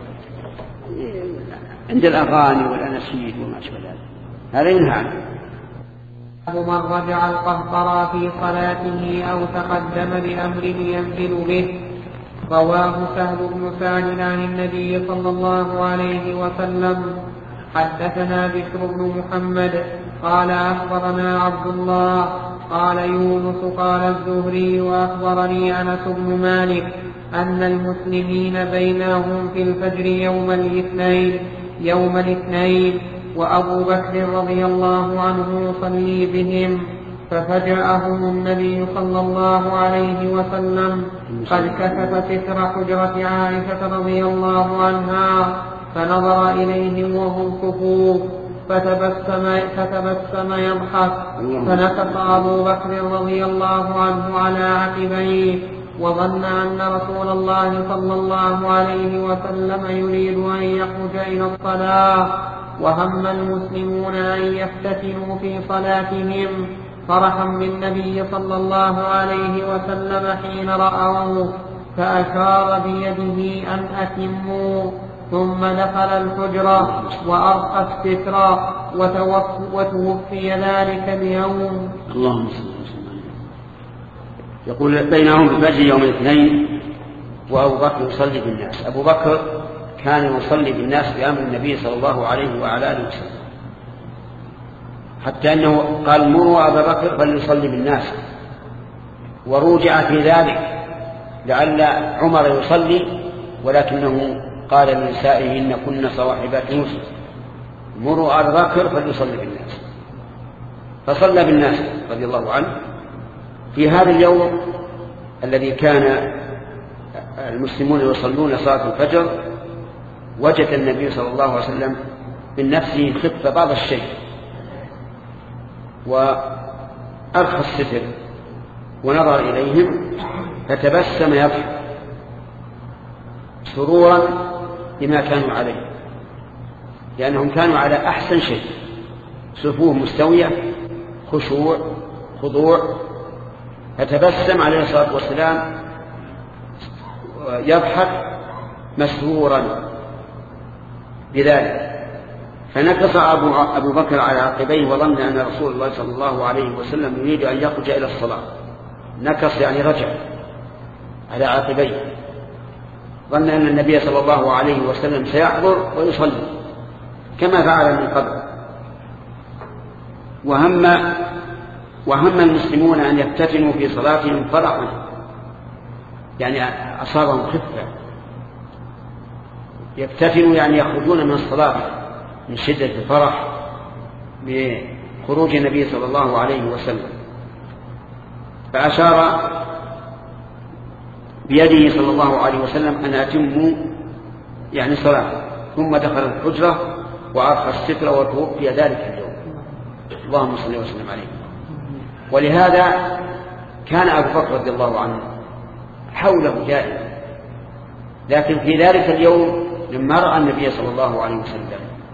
عند الأغاني والأناشيد وما أشبه ذلك، هذا ينهى عنه. من رجع القهقرى في صلاته أو تقدم بأمر ينزل به. رواه سهل بن سعد عن النبي صلى الله عليه وسلم. حدثنا بشر بن محمد قال أخبرنا عبد الله قال يونس قال الزهري وأخبرني أنس بن مالك أن المسلمين بينهم في الفجر يوم الاثنين يوم الاثنين وأبو بكر رضي الله عنه يصلي بهم، ففجأهم النبي صلى الله عليه وسلم قد كشف ستر حجرة عائشة رضي الله عنها، فنظر إليهم وهم كفوف فتبسم, فتبسم يضحك، فنكص أبو بكر رضي الله عنه على عقبيه، وظن أن رسول الله صلى الله عليه وسلم يريد أن يخرج إلى الصلاة، وهم المسلمون أن يفتتنوا في صلاتهم فرحا بالنبي صلى الله عليه وسلم حين رأوه، فأشار بيده أن أتموا، ثم دخل الحجرة وأرقى الستر وتوفي ذلك اليوم. اللهم صل وسلم. يقول بينهم في الفجر يوم الاثنين وأبو بكر يصلي بالناس. أبو بكر كان يصلي بالناس بأمر النبي صلى الله عليه وعلى آله وسلم، حتى أنه قال: مروا أبا بكر فليصلي بالناس. ورجع في ذلك لعل عمر يصلي ولكنه قال لنسائه إن كن صواحبات يوسف مروا أبا بكر فليصلي بالناس، فصلى بالناس رضي الله عنه. في هذا اليوم الذي كان المسلمون يصلون صلاة الفجر وجد النبي صلى الله عليه وسلم من نفسه خف بعض الشيء وأرخى الستر ونظر إليهم فتبسم يضحك سرورا بما كانوا عليه، لأنهم كانوا على أحسن شيء، صفوف مستوية، خشوع، خضوع، فتبسم عليه الصلاة والسلام يضحك مسرورا بذلك. فنكص أبو, أبو بكر على عقبيه وظن أن رسول الله صلى الله عليه وسلم يريد أن يخرج إلى الصلاة. نكص يعني رجع على عقبيه، ظن أن النبي صلى الله عليه وسلم سيحضر ويصلي كما فعل من قبل. وهم وهم المسلمون أن يفتتنوا في صلاتهم فرحا، يعني أصابهم خفة، يفتتنوا يعني يخرجون من الصلاة من شدة الفرح بخروج النبي صلى الله عليه وسلم. فأشار بيده صلى الله عليه وسلم أن أتموا يعني صلاة، ثم دخل الحجرة وأرخى الستر وتوفي ذلك اليوم. اللهم صل وسلم عليه. ولهذا كان أبو بكر رضي الله عنه حوله جائع، لكن في ذلك اليوم لما رأى النبي صلى الله عليه وسلم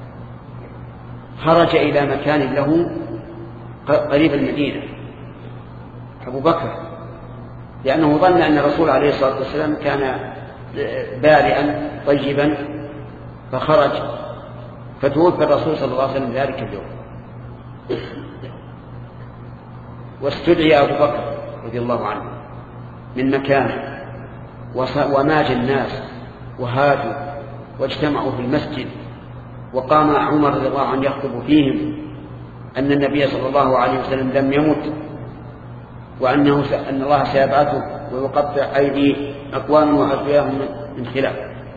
خرج إلى مكان له قريب المدينة أبو بكر، لأنه ظن أن الرسول عليه الصلاة والسلام كان بارئا طيبا فخرج، فتوفى الرسول صلى الله عليه وسلم ذلك اليوم. واستدعي أبو بكر رضي الله عنه من مكانه وماج الناس وهاجوا واجتمعوا في المسجد، وقام عمر رضي الله عنه يخطب فيهم أن النبي صلى الله عليه وسلم لم يمت، وأنه س... أن الله سيبعثه ويقطع أيدي أقوام وأرجلهم من خلاف،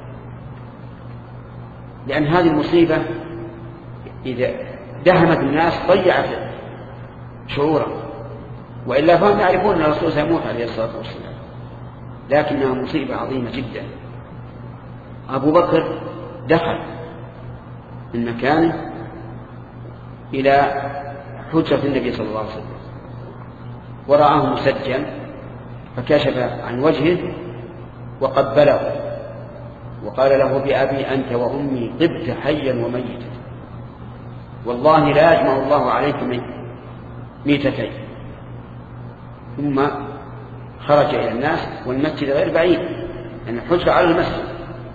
لأن هذه المصيبة إذا دهمت الناس ضيعت شعورا، وإلا فهم يعرفون أن الرسول سيموت عليه الصلاة والسلام، لكنها مصيبة عظيمة جدا. أبو بكر دخل من مكانه إلى حجرة النبي صلى الله عليه وسلم ورآه مسجا، فكشف عن وجهه وقبله وقال له بأبي أنت وأمي طبت حيا وميتا، والله لا يجمع الله عليك ميتتين. ثم خرج إلى الناس والمسجد غير بعيد، لأن يعني الحجرة على المسجد،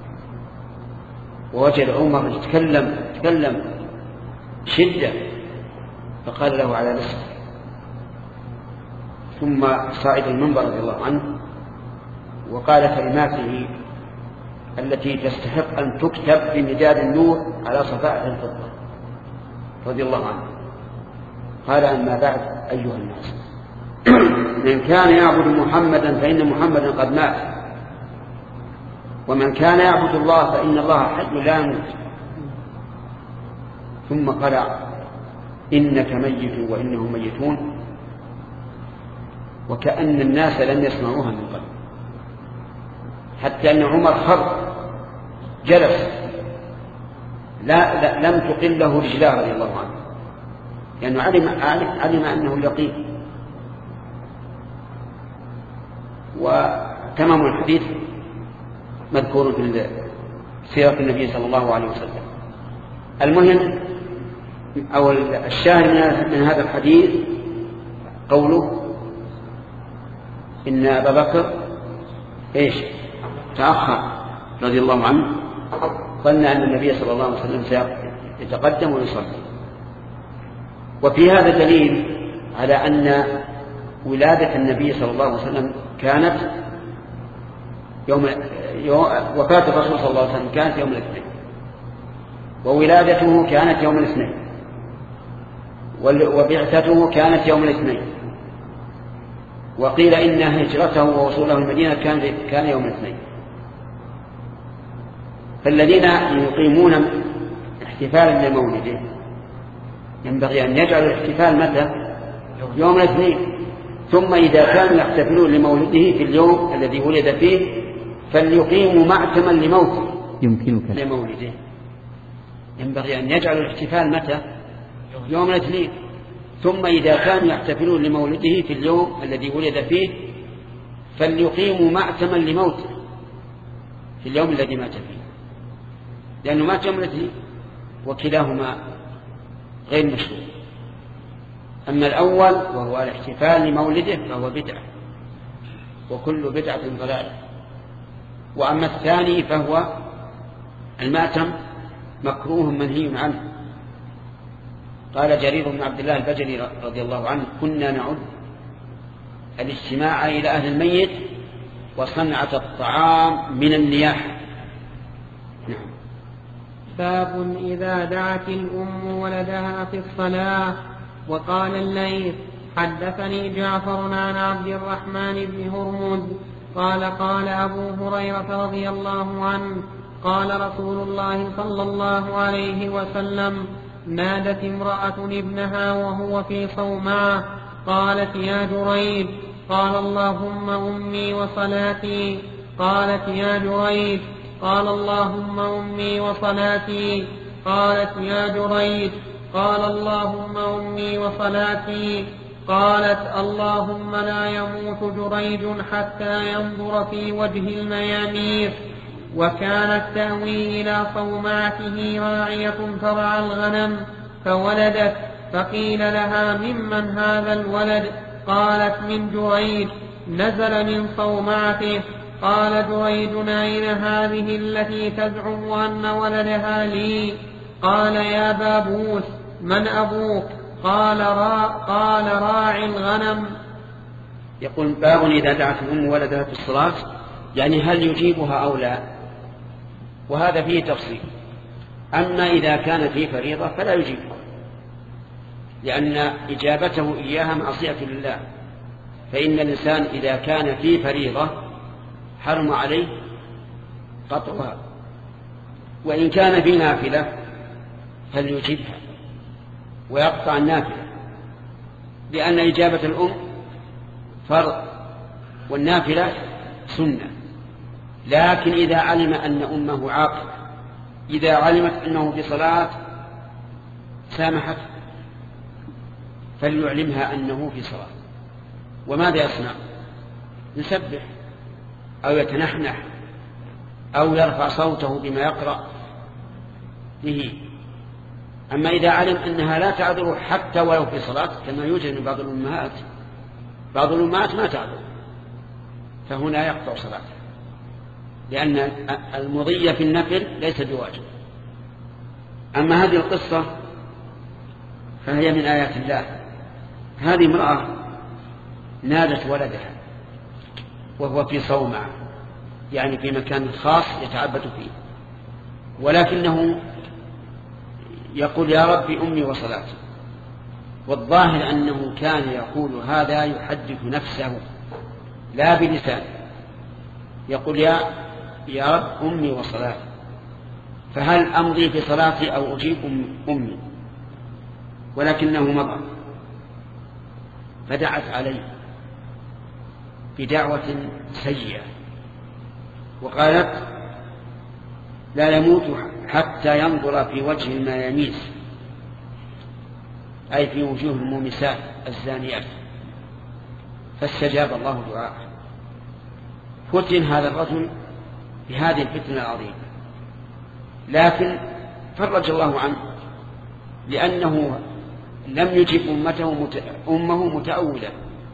ووجد عمر يتكلم يتكلم شدة فقال له على رزق، ثم صعد المنبر رضي الله عنه وقال كلماته التي تستحق أن تكتب بمداد النور على صفائح الفضة رضي الله عنه. قال أما بعد أيها الناس، من كان يعبد محمدا فإن محمدا قد مات، ومن كان يعبد الله فإن الله حي لا يموت. ثم قال إنك ميت وإنهم ميتون، وكأن الناس لم يسمعوها من قبل، حتى أن عمر خر جلس لا, لا لم تقله رجلاه رضي الله عنه، لأنه علم, علم أنه اليقين. وتمام الحديث مذكور في سيرة النبي صلى الله عليه وسلم. المهم أو الشاهد من هذا الحديث قوله إن أبا بكر إيش تأخر رضي الله عنه، ظن أن النبي صلى الله عليه وسلم سيتقدم ويصلي. وفي هذا دليل على أن ولادة النبي صلى الله عليه وسلم كانت يوم وفاة الرسول صلى الله عليه وسلم كانت يوم الاثنين، وولادته كانت يوم الاثنين، وبعثته كانت يوم الاثنين، وقيل إن هجرته ووصوله المدينة كان كان يوم الاثنين. فالذين يقيمون احتفالا لمولده ينبغي أن يجعلوا الاحتفال متى؟ يوم الاثنين. ثم إذا كانوا يحتفلون لمولده في اليوم الذي ولد فيه فليقيموا معتما لموته يمكنك لمولده. ينبغي أن يجعلوا الاحتفال متى؟ يوم الاثنين. ثم إذا كانوا يحتفلون لمولده في اليوم الذي ولد فيه فليقيموا معتما لموته في اليوم الذي مات فيه، لأنه مات يوم الاثنين، وكلاهما غير مشروع. أما الأول وهو الاحتفال لمولده فهو بدعة، وكل بدعة ضلالة. وأما الثاني فهو المأتم مكروه منهي عنه. قال جرير بن عبد الله البجلي رضي الله عنه: كنا نعد الاجتماع إلى أهل الميت وصنعة الطعام من النياحة. نعم. باب إذا دعت الأم ولدها في الصلاة. وقال الليث: حدثني جعفر عن عبد الرحمن بن هرمز قال قال أبو هريرة رضي الله عنه قال رسول الله صلى الله عليه وسلم: نادت امرأة ابنها وهو في صومعة قالت: يا جريج. قال: اللهم أمي وصلاتي. قالت: يا جريج. قال: اللهم أمي وصلاتي. قالت: يا جريج. قال: اللهم أمي وصلاتي. قالت: اللهم لا يموت جريج حتى ينظر في وجه الميامير. وكانت تأوي إلى صومعته راعية ترعى الغنم فولدت، فقيل لها: ممن هذا الولد؟ قالت: من جريج، نزل من صومعته. قال جريج: أين هذه التي تزعم أن ولدها لي؟ قال: يا بابوس، من أبوك؟ قال: را قال راعي الغنم. يقول: باب إذا دعت الأم ولدها في الصلاة، يعني هل يجيبها أو لا؟ وهذا فيه تفصيل. أما إذا كان في فريضة فلا يجيبها، لأن إجابته إياها معصية لله. فإن الإنسان إذا كان في فريضة حرم عليه قطعها، وإن كان في نافلة فليجيبها ويقطع النافلة، لأن إجابة الأم فرض والنافلة سنة. لكن إذا علم أن أمه عاقلة، إذا علمت أنه في صلاة سامحت فليعلمها أنه في صلاة. وماذا يصنع؟ يسبح أو يتنحنح أو يرفع صوته بما يقرأ به. أما إذا علم أنها لا تعذر حتى ولو في صلاة، كما يوجد من بعض الأمهات، بعض الأمهات ما تعذر، فهنا يقطع صلاته، لأن المضي في النفل ليس بواجب. أما هذه القصة فهي من آيات الله. هذه امرأة نادت ولدها وهو في صومعة، يعني في مكان خاص يتعبد فيه، ولكنه يقول: يا رب أمي وصلاتي. والظاهر أنه كان يقول هذا يحدث نفسه لا بلسانه، يقول: يا يا رب أمي وصلاتي، فهل أمضي في صلاتي أو أجيب أمي؟ ولكنه مضى، فدعت عليه بدعوة سيئة وقالت: لا يموت حتى ينظر في وجه المياميس، أي في وجوه المومسات الزانيات. فاستجاب الله دعاءه. فتن هذا الرجل بهذه الفتنة العظيمة، لكن فرج الله عنه، لأنه لم يجب أمته مت... أمه متأولا.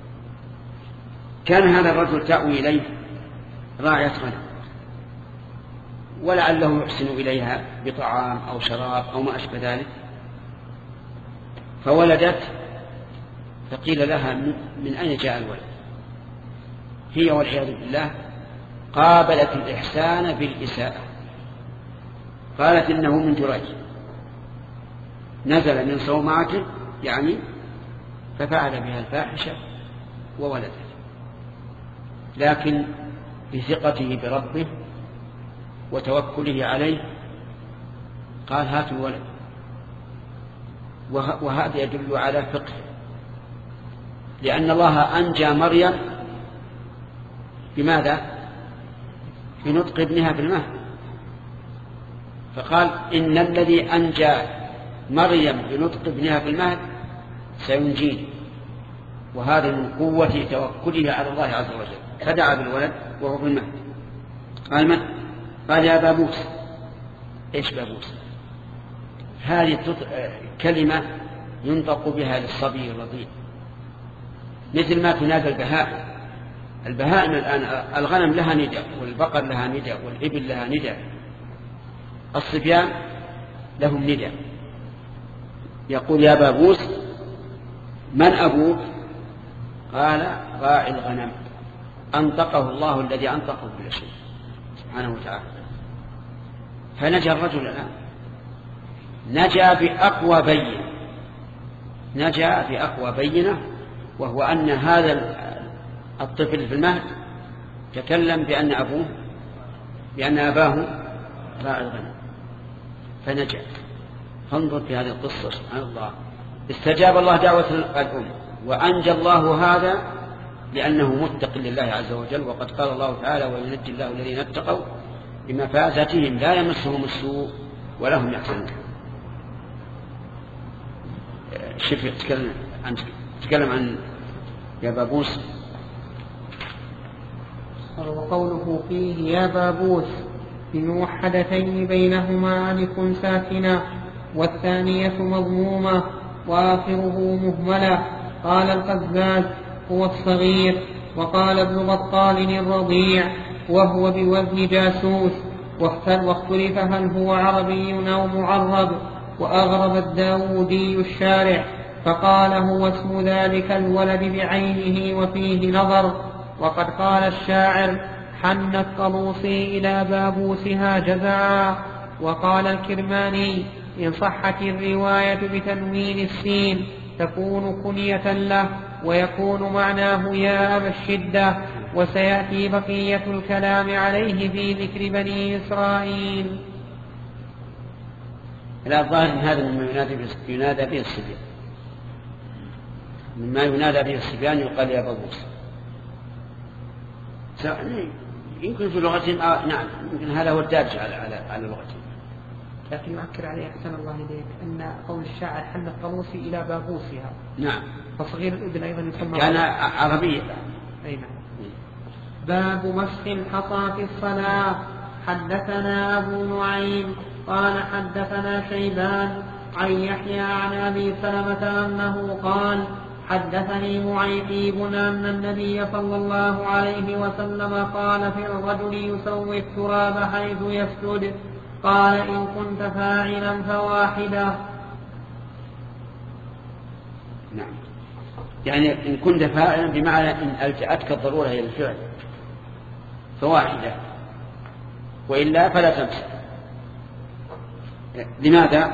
كان هذا الرجل تأوي إليه راعية غنم، ولعله يحسن إليها بطعام أو شراب أو ما أشبه ذلك، فولدت، فقيل لها: من أين جاء الولد؟ هي والعياذ بالله قابلت الإحسان بالإساءة، قالت: إنه من جريج، نزل من صومعته، يعني ففعل بها الفاحشة وولدت. لكن بثقته بربه وتوكله عليه قال هاتوا الولد، وهذا يدل على فقه، لأن الله أنجى مريم بماذا؟ بنطق ابنها بالمهد، فقال إن الذي أنجى مريم بنطق ابنها بالمهد سينجيه، وهذا من قوة توكله على الله عز وجل، فدعا بالولد وهو في المهد. قال من؟ قال يا بابوس. إيش بابوس؟ هذه كلمة ينطق بها للصبي الرضيع، مثل ما تنادى البهائم. البهائم الآن الغنم لها نداء، والبقر لها نداء، والإبل لها نداء، الصبيان لهم نداء، يقول يا بابوس من أبوك؟ قال راعي الغنم. أنطقه الله الذي أنطقه كل شيء سبحانه وتعالى. فنجا الرجل الآن، نجا بأقوى بينة، نجا بأقوى بينة، وهو أن هذا الطفل في المهد تكلم بأن أبوه بأن أباه راعي الغنم فنجا. فانظر في هذه القصة سبحان الله، استجاب الله دعوة الأم وأنجى الله هذا لأنه متق لله عز وجل. وقد قال الله تعالى وينجي الله الذين اتقوا بمفازتهم لا يمسهم السوء ولهم يحسنون. شوف تكلم عن تكلم عن يا بابوس. وقوله فيه يا بابوس بموحدتين بينهما ألف ساكنة والثانية مضمومة وآخره مهملة. قال القزاز هو الصغير، وقال ابن بطال الرضيع وهو بوزن جاسوس، واختلف هل هو عربي أو معرب، وأغرب الداودي الشارع فقال هو اسم ذلك الولد بعينه وفيه نظر. وقد قال الشاعر حن الطلوسي إلى بابوسها جزعا. وقال الكرماني إن صحت الرواية بتنوين السين تكون كنية له ويكون معناه يا أبا الشدة، وسيأتي بقية الكلام عليه في ذكر بني إسرائيل. لا ظاهر هذا مما ينادى به الصبيان، مما ينادى به الصبيان يقال يا بابوس. يمكن في لغتهم آه نعم، يمكن هذا هو الدارج على على على لغتهم. لكن يؤكد عليه أحسن الله إليك أن قول الشاعر حن الطلوسي إلى بابوسها. نعم. فصغير الابن أيضا يسمى كان عربيا. أي نعم. باب مسح الحصى في الصلاة. حدثنا أبو نعيم قال حدثنا شيبان عن يحيى عن أبي سلمة أنه قال حدثني معيقيب أن النبي صلى الله عليه وسلم قال في الرجل يسوي التراب حيث يسجد قال إن كنت فاعلا فواحدة. نعم، يعني إن كنت فاعلا بمعنى إن ألجأتك الضرورة إلى الفعل فواحدة، وإلا فلا تمسك. لماذا؟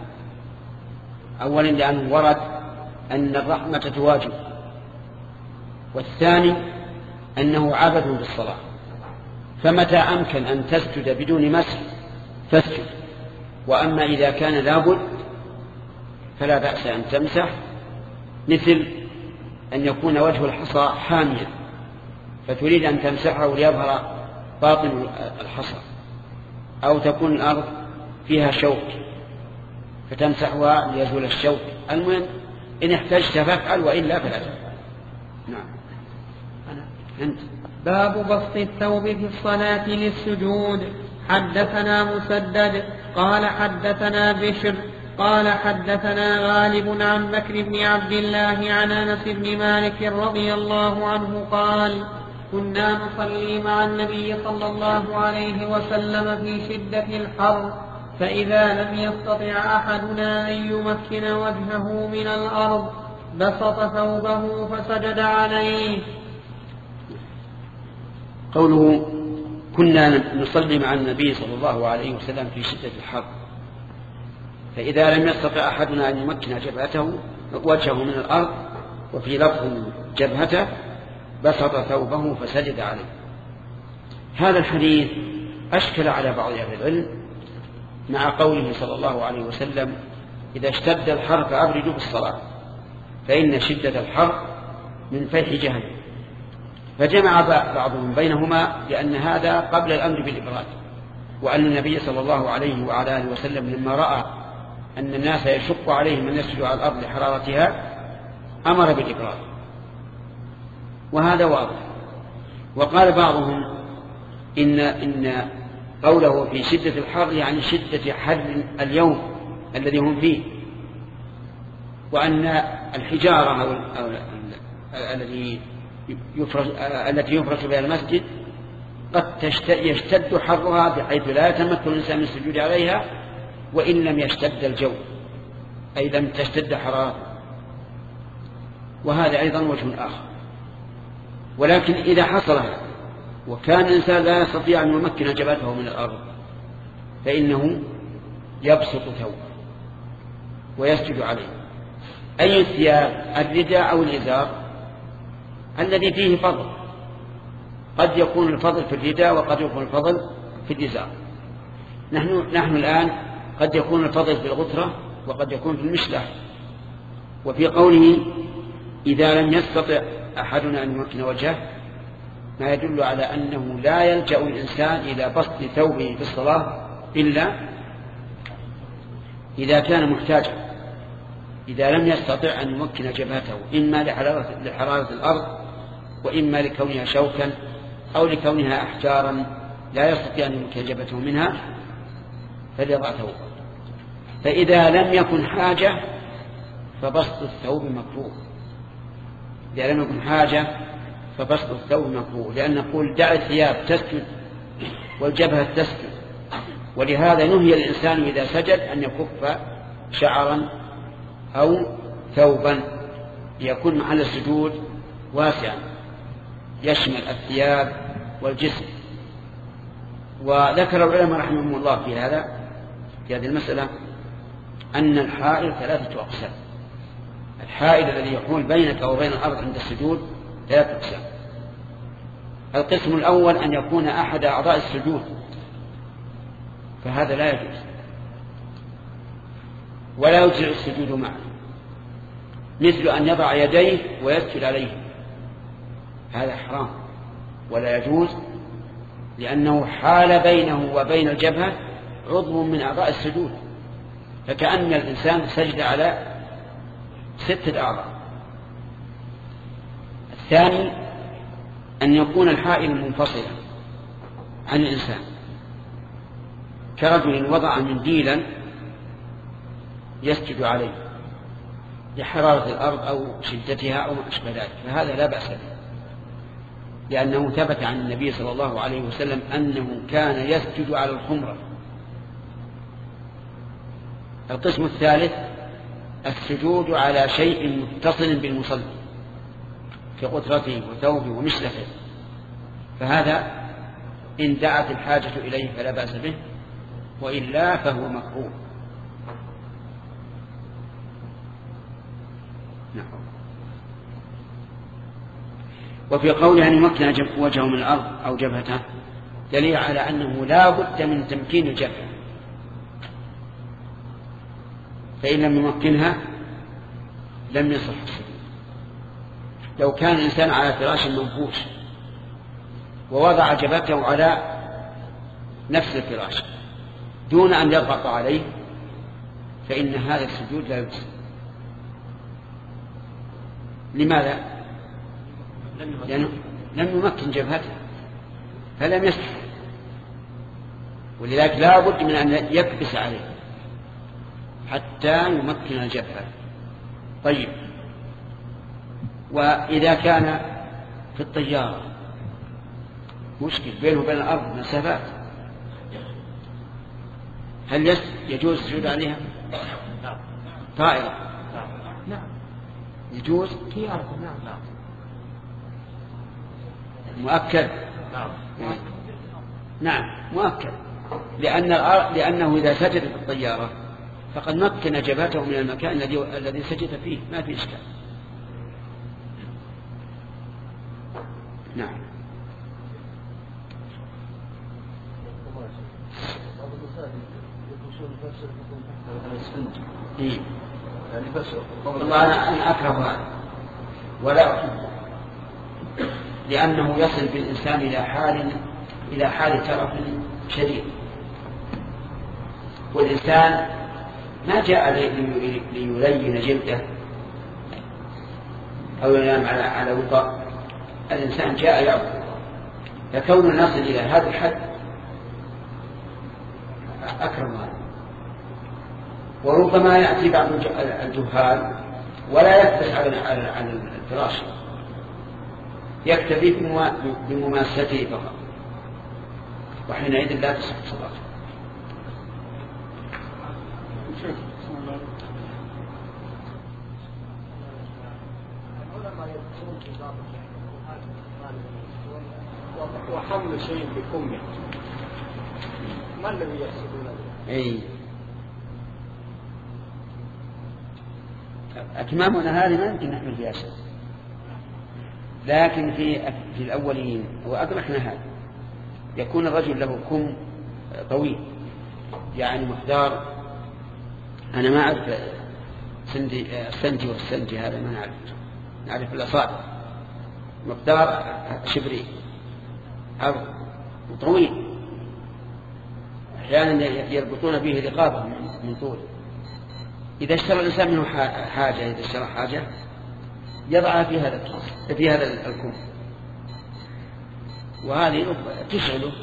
أولا لأنه ورد أن الرحمة تواجب، والثاني أنه عبث بالصلاة، فمتى أمكن أن تسجد بدون مسح فاسجد، وأما إذا كان لابد فلا بأس أن تمسح، مثل أن يكون وجه الحصى حاميا فتريد أن تمسحه ليظهر باطن الحصى، أو تكون الأرض فيها شوك فتمسحها ليزول الشوك. المهم إن احتجت فافعل وإلا فلا تفعل. نعم. أنت. باب بسط الثوب في الصلاة للسجود. حدثنا مسدد قال حدثنا بشر قال حدثنا غالب عن بكر بن عبد الله عن أنس بن مالك رضي الله عنه قال كنا نصلي مع النبي صلى الله عليه وسلم في شدة الحر، فإذا لم يستطع أحدنا أن يمكن وجهه من الأرض بسط ثوبه فسجد عليه. قوله كنا نصلي مع النبي صلى الله عليه وسلم في شدة الحر، فإذا لم يستطع أحدنا أن يمكن جبهته وجهه من الأرض، وفي لفظ جبهته بسط ثوبه فسجد عليه. هذا الحديث أشكل على بعض أهل العلم مع قوله صلى الله عليه وسلم إذا اشتد الحر فأبردوا بالصلاة فإن شدة الحر من فيح جهنم، فجمع بعضهم بينهما لأن هذا قبل الأمر بالإبراد، وأن النبي صلى الله عليه وعلى آله وسلم لما رأى أن الناس يشق عليهم أن يسجدوا على الأرض لحرارتها أمر بالإبراد، وهذا واضح. وقال بعضهم إن, إن قوله في شدة الحر يعني شدة حر اليوم الذي هم فيه، وأن الحجارة أو الذي يفرش التي يفرش بها المسجد قد يشتد حرها بحيث لا يتمكن الإنسان من السجود عليها وإن لم يشتد الجو، أي لم تشتد حرارته، وهذا أيضا وجه آخر. ولكن إذا حصل هذا وكان الإنسان لا يستطيع أن يمكن جبهته من الأرض فإنه يبسط ثوبه ويسجد عليه. أي الثياب؟ الرداء أو الإزار الذي فيه فضل، قد يكون الفضل في الرداء وقد يكون الفضل في الإزار. نحن, نحن الآن قد يكون الفضل في الغترة وقد يكون في المشلح. وفي قوله إذا لم يستطع أحدنا أن يمكن وجهه ما يدل على أنه لا يلجأ الإنسان إلى بسط ثوبه في الصلاة إلا إذا كان محتاجا، إذا لم يستطع أن يمكن جبهته إما لحرارة, لحرارة الأرض وإما لكونها شوكا أو لكونها أحجارا لا يستطيع أن يمكن جبهته منها فليضع ثوبه. فإذا لم يكن حاجة فبسط الثوب مكروه، إذا لم يكن حاجة فبسط الثوب مكروه، لأن نقول دع الثياب تسجد والجبهة تسجد، ولهذا نهي الإنسان إذا سجد أن يكف شعرا أو ثوبا ليكون محل السجود واسعا يشمل الثياب والجسم. وذكر العلماء رحمهم الله في هذا في هذه المسألة أن الحائل ثلاثة أقسام. الحائل الذي يحول بينك وبين الأرض عند السجود ثلاثة أقسام. القسم الأول أن يكون أحد أعضاء السجود، فهذا لا يجوز ولا يجزئ السجود معه، مثل أن يضع يديه ويسجد عليه، هذا حرام ولا يجوز، لأنه حال بينه وبين الجبهة عضو من أعضاء السجود، فكأن الإنسان سجد على ستة أعضاء. الثاني أن يكون الحائل منفصلا عن الإنسان، كرجل وضع منديلا يسجد عليه لحرارة الأرض أو شدتها أو ما أشبه ذلك، فهذا لا بأس به، لأنه ثبت عن النبي صلى الله عليه وسلم أنه كان يسجد على الخمرة. القسم الثالث السجود على شيء متصل بالمصلي كقطرته وثوبه ومشلفه، فهذا إن دعت الحاجة إليه فلا بأس به، وإلا فهو مكروه. نعم. وفي قوله أن يمكن وجهه من الأرض أو جبهته دليل على أنه لا بد من تمكين الجبهة، فإن لم يمكنها لم يصح السجود. لو كان الإنسان على فراش منفوش ووضع جبهته على نفس الفراش دون أن يضغط عليه فإن هذا السجود لا يجوز. لماذا؟ لأنه لم يمكن جبهته فلم يسجد، ولذلك لا بد من أن يكبس عليه حتى يمكن الجبهة. طيب، وإذا كان في الطيارة مشكل بينه وبين الأرض مسافات، هل يجوز السجود عليها؟ طائرة نعم يجوز طيارة نعم مؤكد نعم مؤكد، لأن لأنه إذا سجد في الطيارة فقد مكن جبهته من المكان الذي الذي سجد فيه، ما في إشكال. نعم. إيه؟ والله أنا أكره هذا ولا أحبه، لأنه يصل بالإنسان إلى حال إلى حال ترف شديد، والإنسان ما جاء ليلين جلده أو ينام على على وطاء، الإنسان جاء يعبد، فكون نصل إلى هذا الحد أكرم هذا. وربما يأتي بعض الجهال ولا يكتفي على الفراش، يكتفي بمماسته فقط، وحينئذ لا تصح صلاته. وحمل شيء بكمه، ما الذي يحسبون ذلك؟ أي أكمامنا هذه ما يمكن نحمل فيها شيء، لكن في في الأولين وأدركنا هذا يكون الرجل له كم طويل، يعني مقدار، أنا ما أعرف سندي السنتي والسنتي هذا ما نعرف، نعرف الأصابع، مقدار شبري أو طويل، أحيانا يربطون به رقابة من طول. إذا اشترى الإنسان منه حاجة، إذا اشترى حاجة يضعها في هذا في هذا الكم، وهذه تشعله.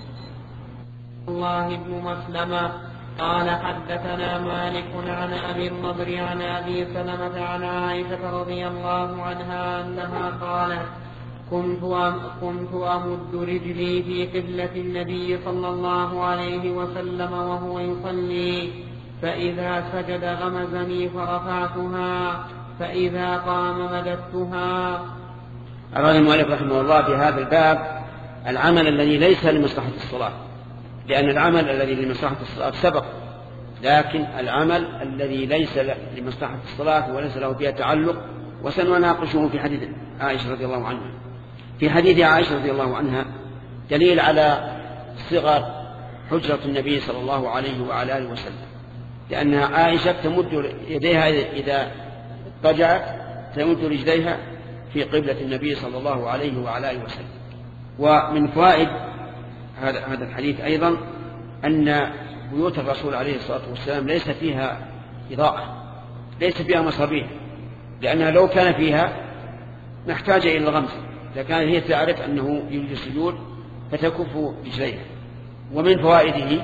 الله بن مسلمة قال حدثنا مالك عن أبي النضر عن أبي سلمة عن عائشة رضي الله عنها أنها قالت كنت كنت أمد رجلي في قبلة النبي صلى الله عليه وسلم وهو يصلي، فإذا سجد غمزني فرفعتها، فإذا قام مددتها. أراد المؤلف رحمه الله بهذا الباب العمل الذي ليس لمصلحة الصلاة، لأن العمل الذي لمصلحة الصلاة سبق، لكن العمل الذي ليس لمصلحة الصلاة وليس له فيها تعلق وسنناقشه في حديث عائشة رضي الله عنها. في حديث عائشة رضي الله عنها دليل على صغر حجرة النبي صلى الله عليه وعلى آله وسلم، لأن عائشة تمد يديها إذا رجعت تمد رجليها في قبلة النبي صلى الله عليه وعلى آله وسلم. ومن فوائد هذا هذا الحديث أيضا أن بيوت الرسول عليه الصلاة والسلام ليس فيها إضاءة، ليس فيها مصابيح، لأنها لو كان فيها نحتاج إلى الغمز، لكان هي تعرف أنه يريد السجود فتكف رجليها. ومن فوائده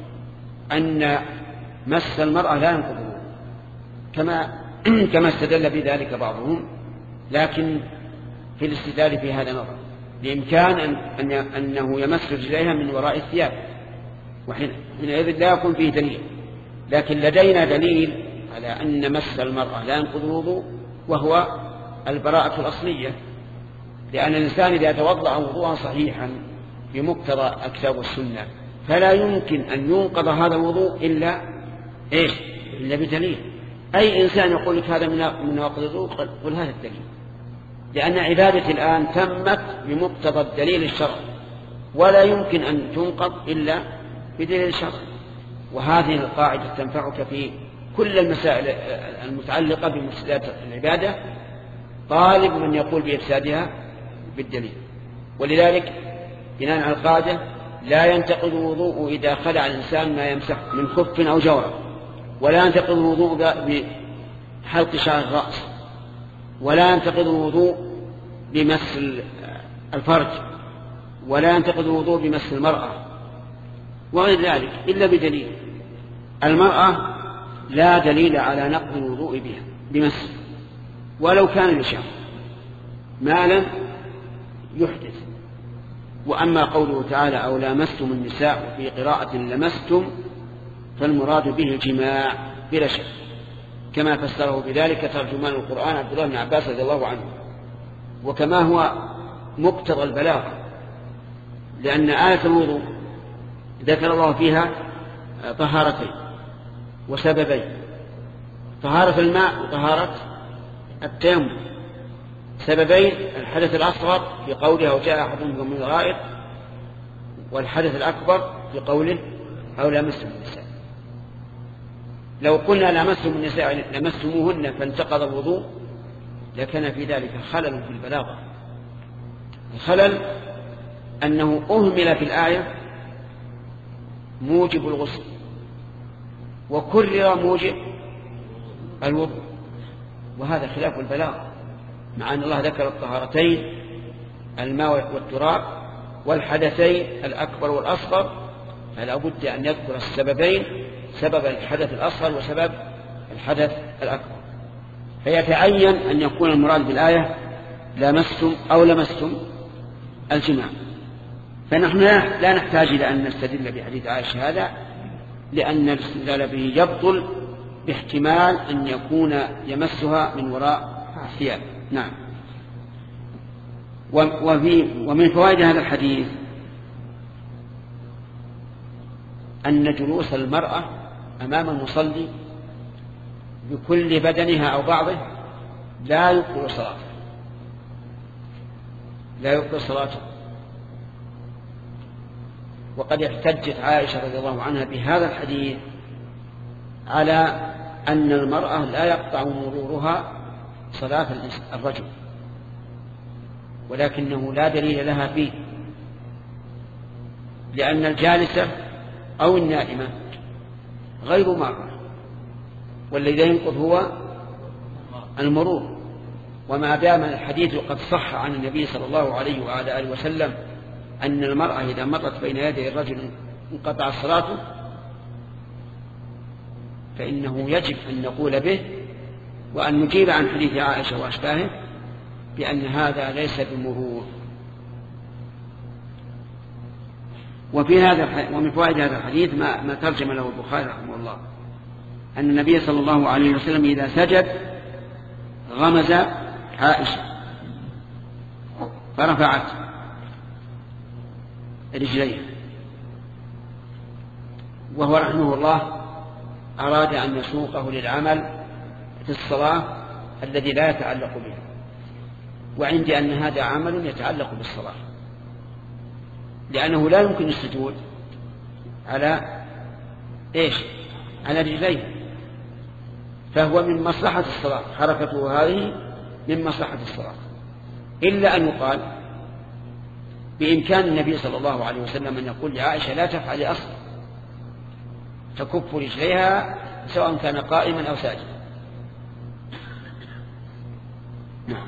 أن مس المرأة لا ينقض كما كما استدل بذلك بعضهم، لكن في الاستدلال في هذا نظر، بإمكان أن أنه يمس رجليها من وراء الثياب، وحينئذ لا يكون فيه دليل. لكن لدينا دليل على أن مس المرأة لا ينقض الوضوء، وهو البراءة الأصلية، لأن الإنسان إذا توضأ وضوءا صحيحا بمقتضى الكتاب والسنة فلا يمكن أن ينقض هذا الوضوء إلا إيش؟ إلا بدليل. أي إنسان يقول لك هذا من نواقض الوضوء قل هذا الدليل، لأن عبادة الآن تمت بمقتضى الدليل الشرعي، ولا يمكن أن تنقض إلا بدليل الشرع. وهذه القاعدة تنفعك في كل المسائل المتعلقة بمفسدات العبادة، طالب من يقول بإفسادها بالدليل. ولذلك بناء على القاعدة لا ينتقض الوضوء إذا خلع الإنسان ما يمسح من خف أو جورب، ولا ينتقض الوضوء بحلق شعر الرأس، ولا ينتقض الوضوء بمس الفرج، ولا ينتقض الوضوء بمس المرأة وغير ذلك إلا بدليل. المرأة لا دليل على نقض الوضوء بها بمس ولو كان لشهوة ما لم يحدث. وأما قوله تعالى أو لامستم النساء في قراءة لمستم فالمراد به الجماع بلا شك، كما فسره بذلك ترجمان القرآن عبد الله بن عباس رضي الله عنه، وكما هو مقتضى البلاغة، لأن آية الوضوء ذكر الله فيها طهارتين وسببين، طهارة الماء وطهارة التيمم، السببين الحدث الأصغر في قوله وجاء أحد منكم من الغائط، والحدث الأكبر في قوله أو لمستم النساء. لو قلنا لمستم النساء لمستموهن فانتقض الوضوء لكان في ذلك خلل في البلاغة. الخلل أنه أهمل في الآية موجب الغسل وكرر موجب الوضوء، وهذا خلاف البلاغة، مع أن الله ذكر الطهارتين الماء والتراب والحدثين الأكبر والأصغر، فلا بد أن يذكر السببين، سبب الحدث الأصغر وسبب الحدث الأكبر. فيتعين أن يكون المراد بالآية لمستم أو لمستم الجماع. فنحن لا نحتاج إلى أن نستدل بحديث عائشة هذا، لأن الاستدلال به يبطل باحتمال أن يكون يمسها من وراء الثياب. نعم. وفي ومن فوائد هذا الحديث أن جلوس المرأة أمام المصلي بكل بدنها أو بعضه لا يبطل صلاته، لا يبطل صلاته. وقد احتجت عائشة رضي الله عنها بهذا الحديث على أن المرأة لا يقطع مرورها صلاة الرجل، ولكنه لا دليل لها فيه، لأن الجالسة أو النائمة غير مارة، والذي ينقض هو المرور. وما دام الحديث قد صح عن النبي صلى الله عليه وعلى آله وسلم أن المرأة إذا مرت بين يدي الرجل انقطع صلاته، فإنه يجب أن نقول به وأن نجيب عن حديث عائشة وأشباهه بأن هذا ليس بمرور. وفي هذا ومن فوائد هذا الحديث ما, ما ترجم له البخاري رحمه الله، أن النبي صلى الله عليه وسلم إذا سجد غمز عائشة فرفعت رجليه، وهو رحمه الله أراد أن يسوقه للعمل في الصلاة الذي لا يتعلق به، وعندي أن هذا عمل يتعلق بالصلاة، لأنه لا يمكن السجود على إيش؟ على رجليه، فهو من مصلحة الصلاة، حركته هذه من مصلحة الصلاة. إلا أن يقال بإمكان النبي صلى الله عليه وسلم أن يقول لعائشة لا تفعلي أصلا، تكف رجليها سواء كان قائما أو ساجدا. نعم.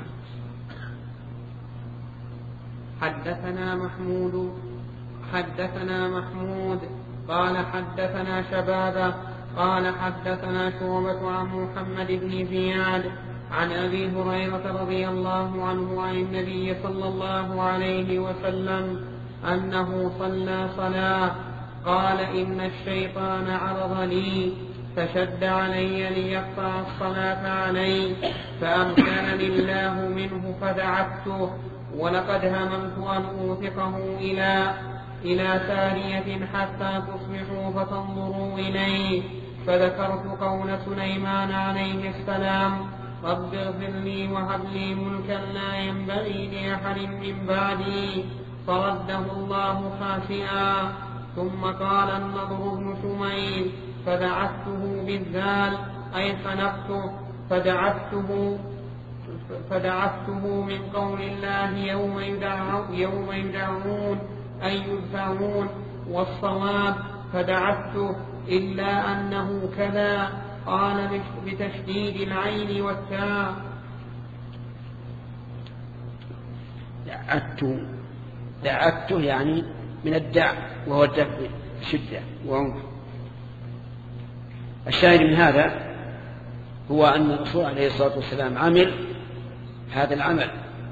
حدثنا محمود حدثنا محمود قال حدثنا شبابة قال حدثنا شعبة عن محمد بن زياد عن أبي هريرة رضي الله عنه عن النبي صلى الله عليه وسلم أنه صلى صلاة قال إن الشيطان عرض لي فشد علي ليقطع الصلاة علي فأمكنني الله منه فدعبته، ولقد هممت أن أوثقه إلى إلى سارية حتى تصبحوا فتنظروا إليه، فذكرت قول سليمان عليه السلام رب اغفر لي وهب لي ملكا لا ينبغي لأحد من بعدي، فرده الله خاسئا. ثم قال النضر بن شميل فدعته بالذال أي خنقته، فدعته فدعته من قول الله يوم يدعون, يوم يدعون أي يدفعون، والصواب فدعته إلا أنه كذا، قال بتشديد العين والتاء. دعته دعته يعني من الدع، وهو الدفع شدة وعنف. الشاهد من هذا هو أن الرسول عليه الصلاة والسلام عمل هذا العمل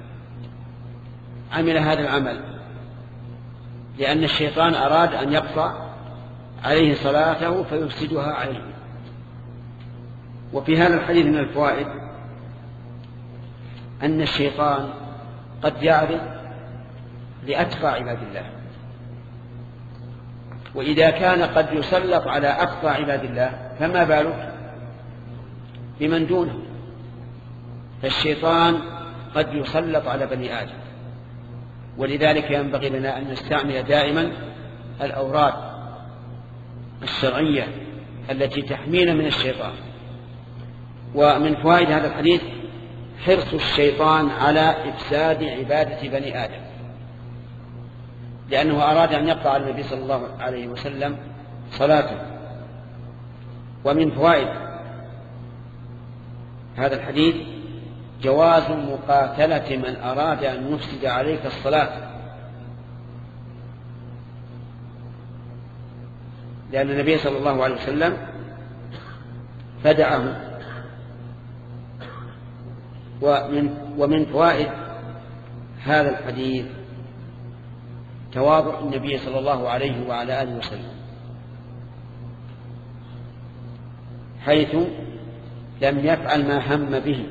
عمل هذا العمل لأن الشيطان أراد أن يقطع عليه صلاته فيفسدها عليه. وفي هذا الحديث من الفوائد أن الشيطان قد يعرض لأتقى عباد الله، وإذا كان قد يسلط على أتقى عباد الله فما بالك بمن دونه. فالشيطان قد يسلط على بني آدم. ولذلك ينبغي لنا أن نستعمل دائما الأوراد الشرعية التي تحمينا من الشيطان. ومن فوائد هذا الحديث حرص الشيطان على إفساد عبادة بني آدم، لأنه أراد أن يقطع النبي صلى الله عليه وسلم صلاته. ومن فوائد هذا الحديث جواز مقاتلة من أراد أن يفسد عليك الصلاة، لأن النبي صلى الله عليه وسلم فدعه. ومن, ومن فوائد هذا الحديث تواضع النبي صلى الله عليه وعلى آله وسلم، حيث لم يفعل ما هم به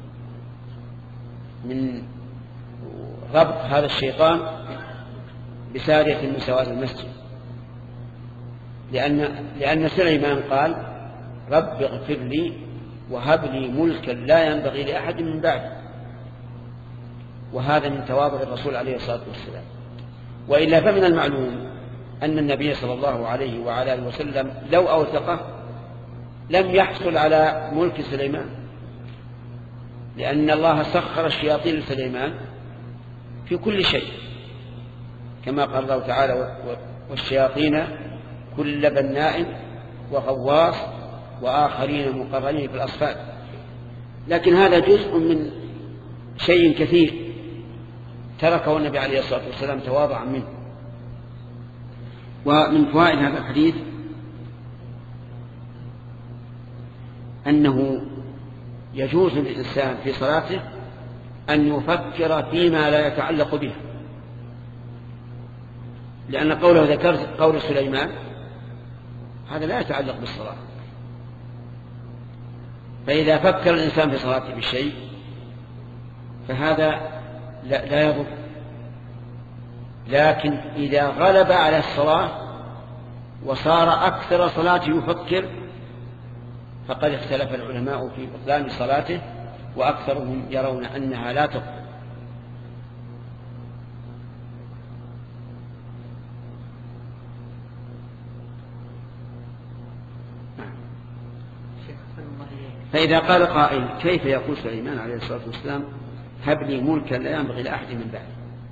من ربط هذا الشيطان بسارية من سواد المسجد، لأن, لأن سليمان قال رب اغفر لي وهب لي ملكا لا ينبغي لأحد من بعد. وهذا من تواضع الرسول عليه الصلاة والسلام. وإلا فمن المعلوم أن النبي صلى الله عليه وعلى آله وسلم لو أوثقه لم يحصل على ملك سليمان، لأن الله سخر الشياطين لسليمان في كل شيء، كما قال الله تعالى والشياطين كل بناء وغواص وآخرين مقرنين في الأصفاد. لكن هذا جزء من شيء كثير تركه النبي عليه الصلاة والسلام تواضعا منه. ومن فوائد هذا الحديث أنه يجوز للإنسان في صلاته أن يفكر فيما لا يتعلق به، لأن قوله ذكر قول سليمان هذا لا يتعلق بالصلاة. فإذا فكر الإنسان في صلاته بالشيء فهذا لا, لا يضر. لكن إذا غلب على الصلاة وصار أكثر صلاته يفكر فقد اختلف العلماء في بطلان صلاته، وأكثرهم يرون أنها لا تبطل. فإذا قال قائل كيف يقول سليمان عليه الصلاة والسلام هب لي ملكا لا ينبغي لأحد من بعد؟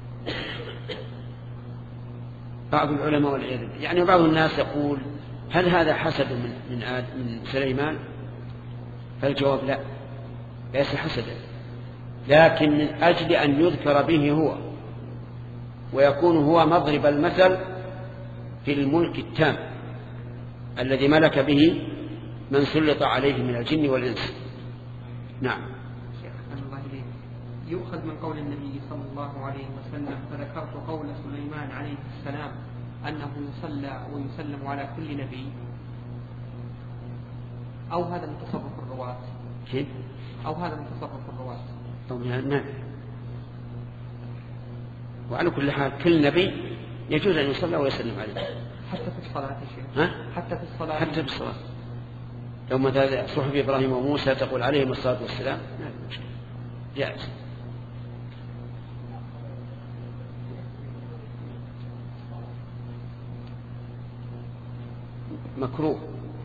بعض العلماء والعلم يعني بعض الناس يقول هل هذا حسد من من, آد من سليمان؟ فالجواب لا، ليس حسدا، لكن من أجل أن يذكر به هو ويكون هو مضرب المثل في الملك التام الذي ملك به من سلط عليه من الجن والإنس. نعم. يؤخذ من قول النبي صلى الله عليه وسلم فذكرت قول سليمان عليه السلام أنه يصلى ويسلم على كل نبي، أو هذا من تصرف الرواة؟ كيف؟ أو هذا من تصرف الرواة؟ طبعا نعم. وعلى كل حال كل نبي يجوز أن يصلى ويسلم عليه حتى في الصلاة يا شيخ. ها؟ حتى في الصلاة. حتى في الصلاة. لو مثلا صحف إبراهيم وموسى تقول عليهم الصلاة والسلام لا مشكلة، جائز. مكروه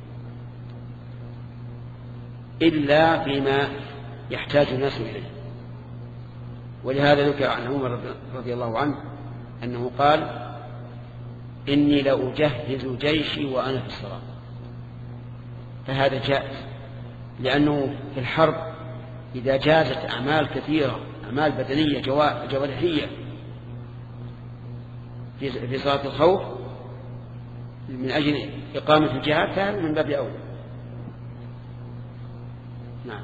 إلا فيما يحتاج الناس إليه. ولهذا ذكر عن عمر رضي الله عنه أنه قال إني لأجهز جيشي وأنا في الصلاة، فهذا جائز، لأنه في الحرب إذا جازت أعمال كثيرة، أعمال بدنية جوارحية في صلاة الخوف من أجل إقامة الجهاد فهذا من باب أولى. نعم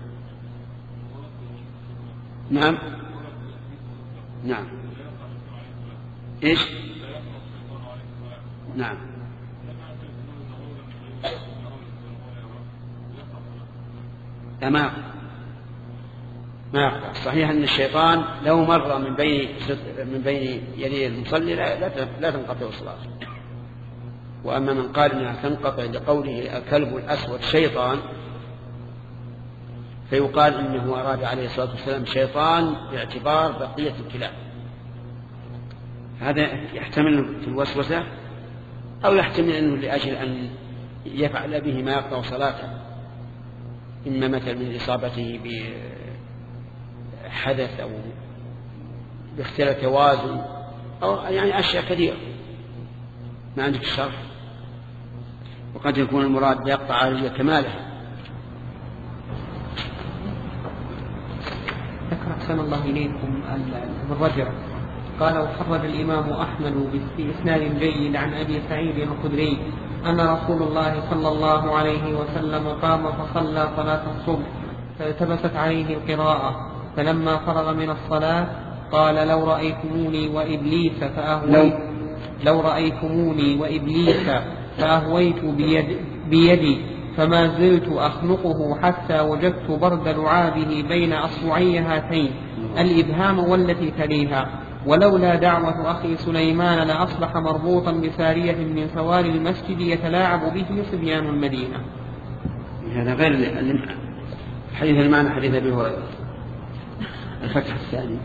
نعم نعم إيش نعم ما ما يقطع. صحيح أن الشيطان لو مر من بين من بين يدي المصلي لا لا تنقطع الصلاة. وأما من قال أنها تنقطع لقوله الكلب الأسود شيطان فيقال إنه أراد عليه الصلاة والسلام شيطان باعتبار بقية الكلاب. هذا يحتمل في الوسوسة أو يحتمل أنه لأجل أن يفعل به ما يقطع صلاته، إما مثل من إصابته بحدث أو باختلاف توازن أو يعني أشياء كثيرة ما عندك الشرح. وقد يكون المراد يقطع عليه كماله. ذكر أحسن الله إليكم الرجع قال: وخرج الإمام أحمد بإسناد جيد عن أبي سعيد الخدري أن رسول الله صلى الله عليه وسلم قام فصلى صلاة الصبح فالتبست عليه القراءة، فلما فرغ من الصلاة قال: لو رأيتموني وإبليس فأهويت لو رأيتموني وإبليس فأهويت بيد بيدي فما زلت أخنقه حتى وجدت برد لعابه بين أصبعي هاتين الإبهام والتي تليها، ولولا دعوة أخي سليمان لأصبح مربوطا بسارية من سوار المسجد يتلاعب به صبيان المدينة. هذا غير حديث المعنى حديث أبي هريرة. الفتح الثاني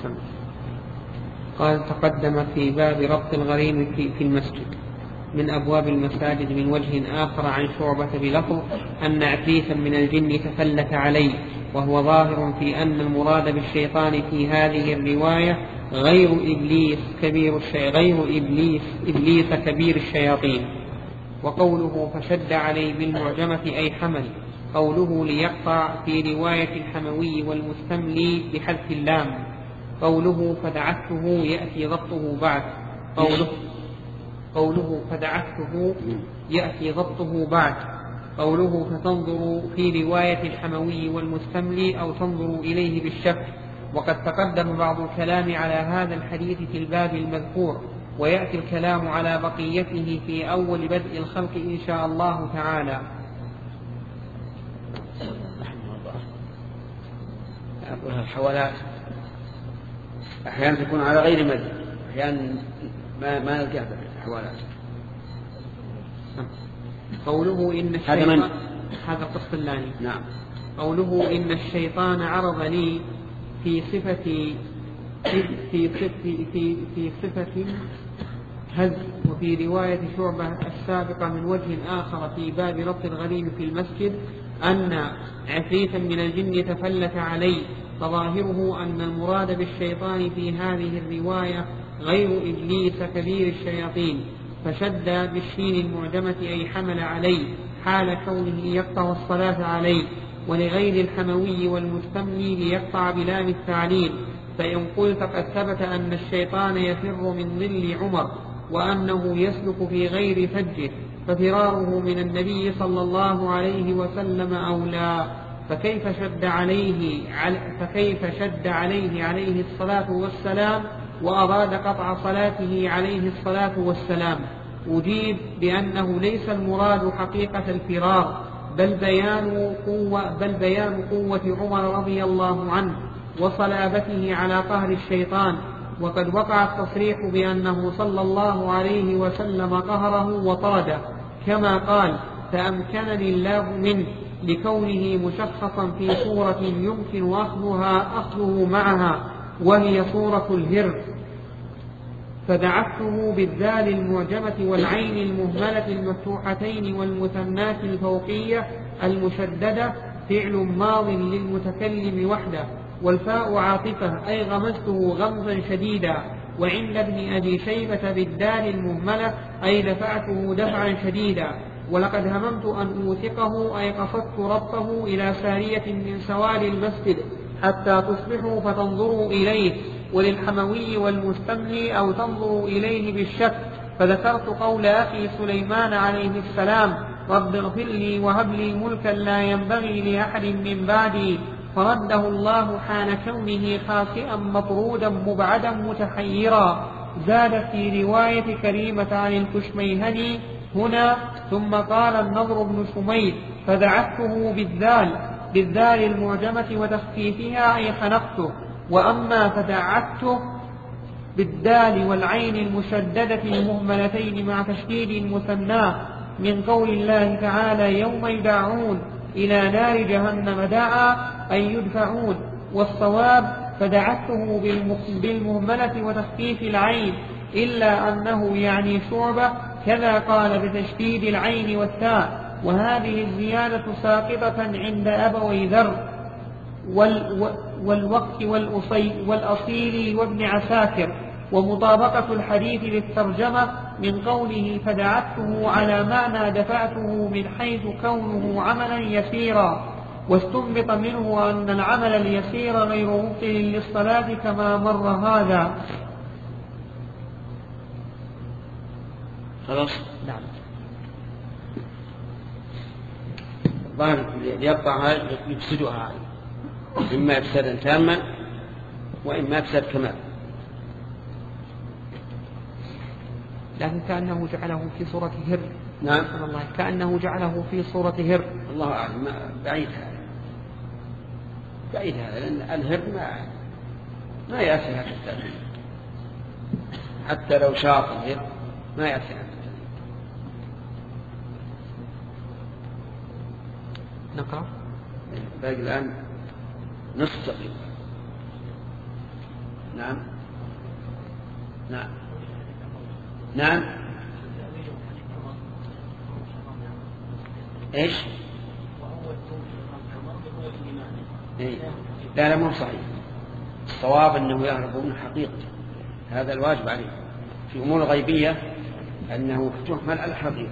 قال: تقدم في باب ربط الغريم في المسجد من أبواب المساجد من وجه آخر عن شعبة بلفظ أن عفريتا من الجن تفلت عليه، وهو ظاهر في أن المراد بالشيطان في هذه الرواية غير إبليس كبير الشي... غير إبليس إبليس كبير الشياطين. وقوله فشد عليه بالمعجمة أي حمل، قوله ليقطع في رواية الحموي والمستملي بحذف اللام، قوله فدعته يأتي ضبطه بعد قوله قوله فدعته يأتي ضبطه بعد قوله فتنظر في رواية الحموي والمستملي أو تنظر إليه بالشك. وقد تقدم بعض الكلام على هذا الحديث في الباب المذكور، ويأتي الكلام على بقيته في أول بدء الخلق إن شاء الله تعالى. الحوالات أحيانا تكون على غير مد، أحيانا ما ما نلقاها في الحوالات. قوله إن الشيطان هذا قصة اللاني. نعم. قوله إن الشيطان عرض لي في صفة في في في في صفة هز، وفي رواية شعبة السابقة من وجه آخر في باب ربط الغريم في المسجد أن عفريتا من الجن تفلت عليه، فظاهره أن المراد بالشيطان في هذه الرواية غير إبليس كبير الشياطين، فشد بالشين المعجمة أي حمل عليه حال كونه يقطع الصلاة عليه، ولغير الحموي والمستملي ليقطع بلام التعليل. فإن قلت قد ثبت أن الشيطان يفر من ظل عمر وأنه يسلك في غير فجه، ففراره من النبي صلى الله عليه وسلم أولى، فكيف شد عليه فكيف شد عليه عليه الصلاة والسلام وأراد قطع صلاته عليه الصلاة والسلام؟ أجيب بأنه ليس المراد حقيقة الفرار، بل بيان قوة بل بيان قوة عمر رضي الله عنه وصلابته على قهر الشيطان. وقد وقع التصريح بأنه صلى الله عليه وسلم قهره وطرده، كما قال: فأمكنني الله منه، لكونه مشخصا في صورة يمكن أخذها أخذه معها، وهي صورة الهر. فدعته بالذال المعجمة والعين المهملة المفتوحتين والمثنات الفوقية المشددة فعل ماض للمتكلم وحده، والفاء عاطفة أي غمزته غمزا شديدا. وعند ابن أبي شيبة بالدال المهملة أي دفعته دفعا شديدا. ولقد هممت أن أوثقه أي قصدت ربطه إلى سارية من سوار المسجد حتى تصبحوا فتنظروا إليه، وللحموي والمستملي أو تنظروا إليه بالشك. فذكرت قول أخي سليمان عليه السلام: رب اغفر لي وهب لي ملكا لا ينبغي لأحد من بعدي، فرده الله حان كونه خاسئا مطرودا مبعدا متحيرا. زاد في رواية كريمة عن الكشميهني هنا: ثم قال النضر بن شميل: فدعته بالذال بالذال المعجمة وتخفيفها أي خنقته. وأما فدعته بالدال والعين المشددة المهملتين مع تشديد المثنى من قول الله تعالى: يوم يدعون إلى نار جهنم دعا، أي يدفعون، والصواب فدعته بالمهملة وتخفيف العين، إلا أنه يعني شعبة كذا قال بتشديد العين والتاء. وهذه الزيادة ساقطة عند أبوي ذر والوقت والأصيل وابن عساكر. ومطابقة الحديث للترجمة من قوله فدعته على معنى دفعته من حيث كونه عملا يسيرا، واستنبط منه أن العمل اليسير غير مبطل للصلاة كما مر هذا. خلاص. نعم. الظاهر يبقى يفسدها، إما إفسادا تاما وإما إفساد كمال. لكن كأنه جعله في صورة هر. نعم. الله كأنه جعله في صورة هر. الله أعلم، بعيد هذا، بعيد هذا، لأن الهر ما ما يأتي هذا التأثير، حتى لو شاط الهر ما يأتي هذا التأثير. نقرأ. باقي الآن نصف تقريبا. نعم نعم نعم. ايش؟ إيه؟ لا لا مو صحيح. الصواب انه يهربون حقيقة، هذا الواجب عليه. في امور غيبية انه تحمل على الحقيقة.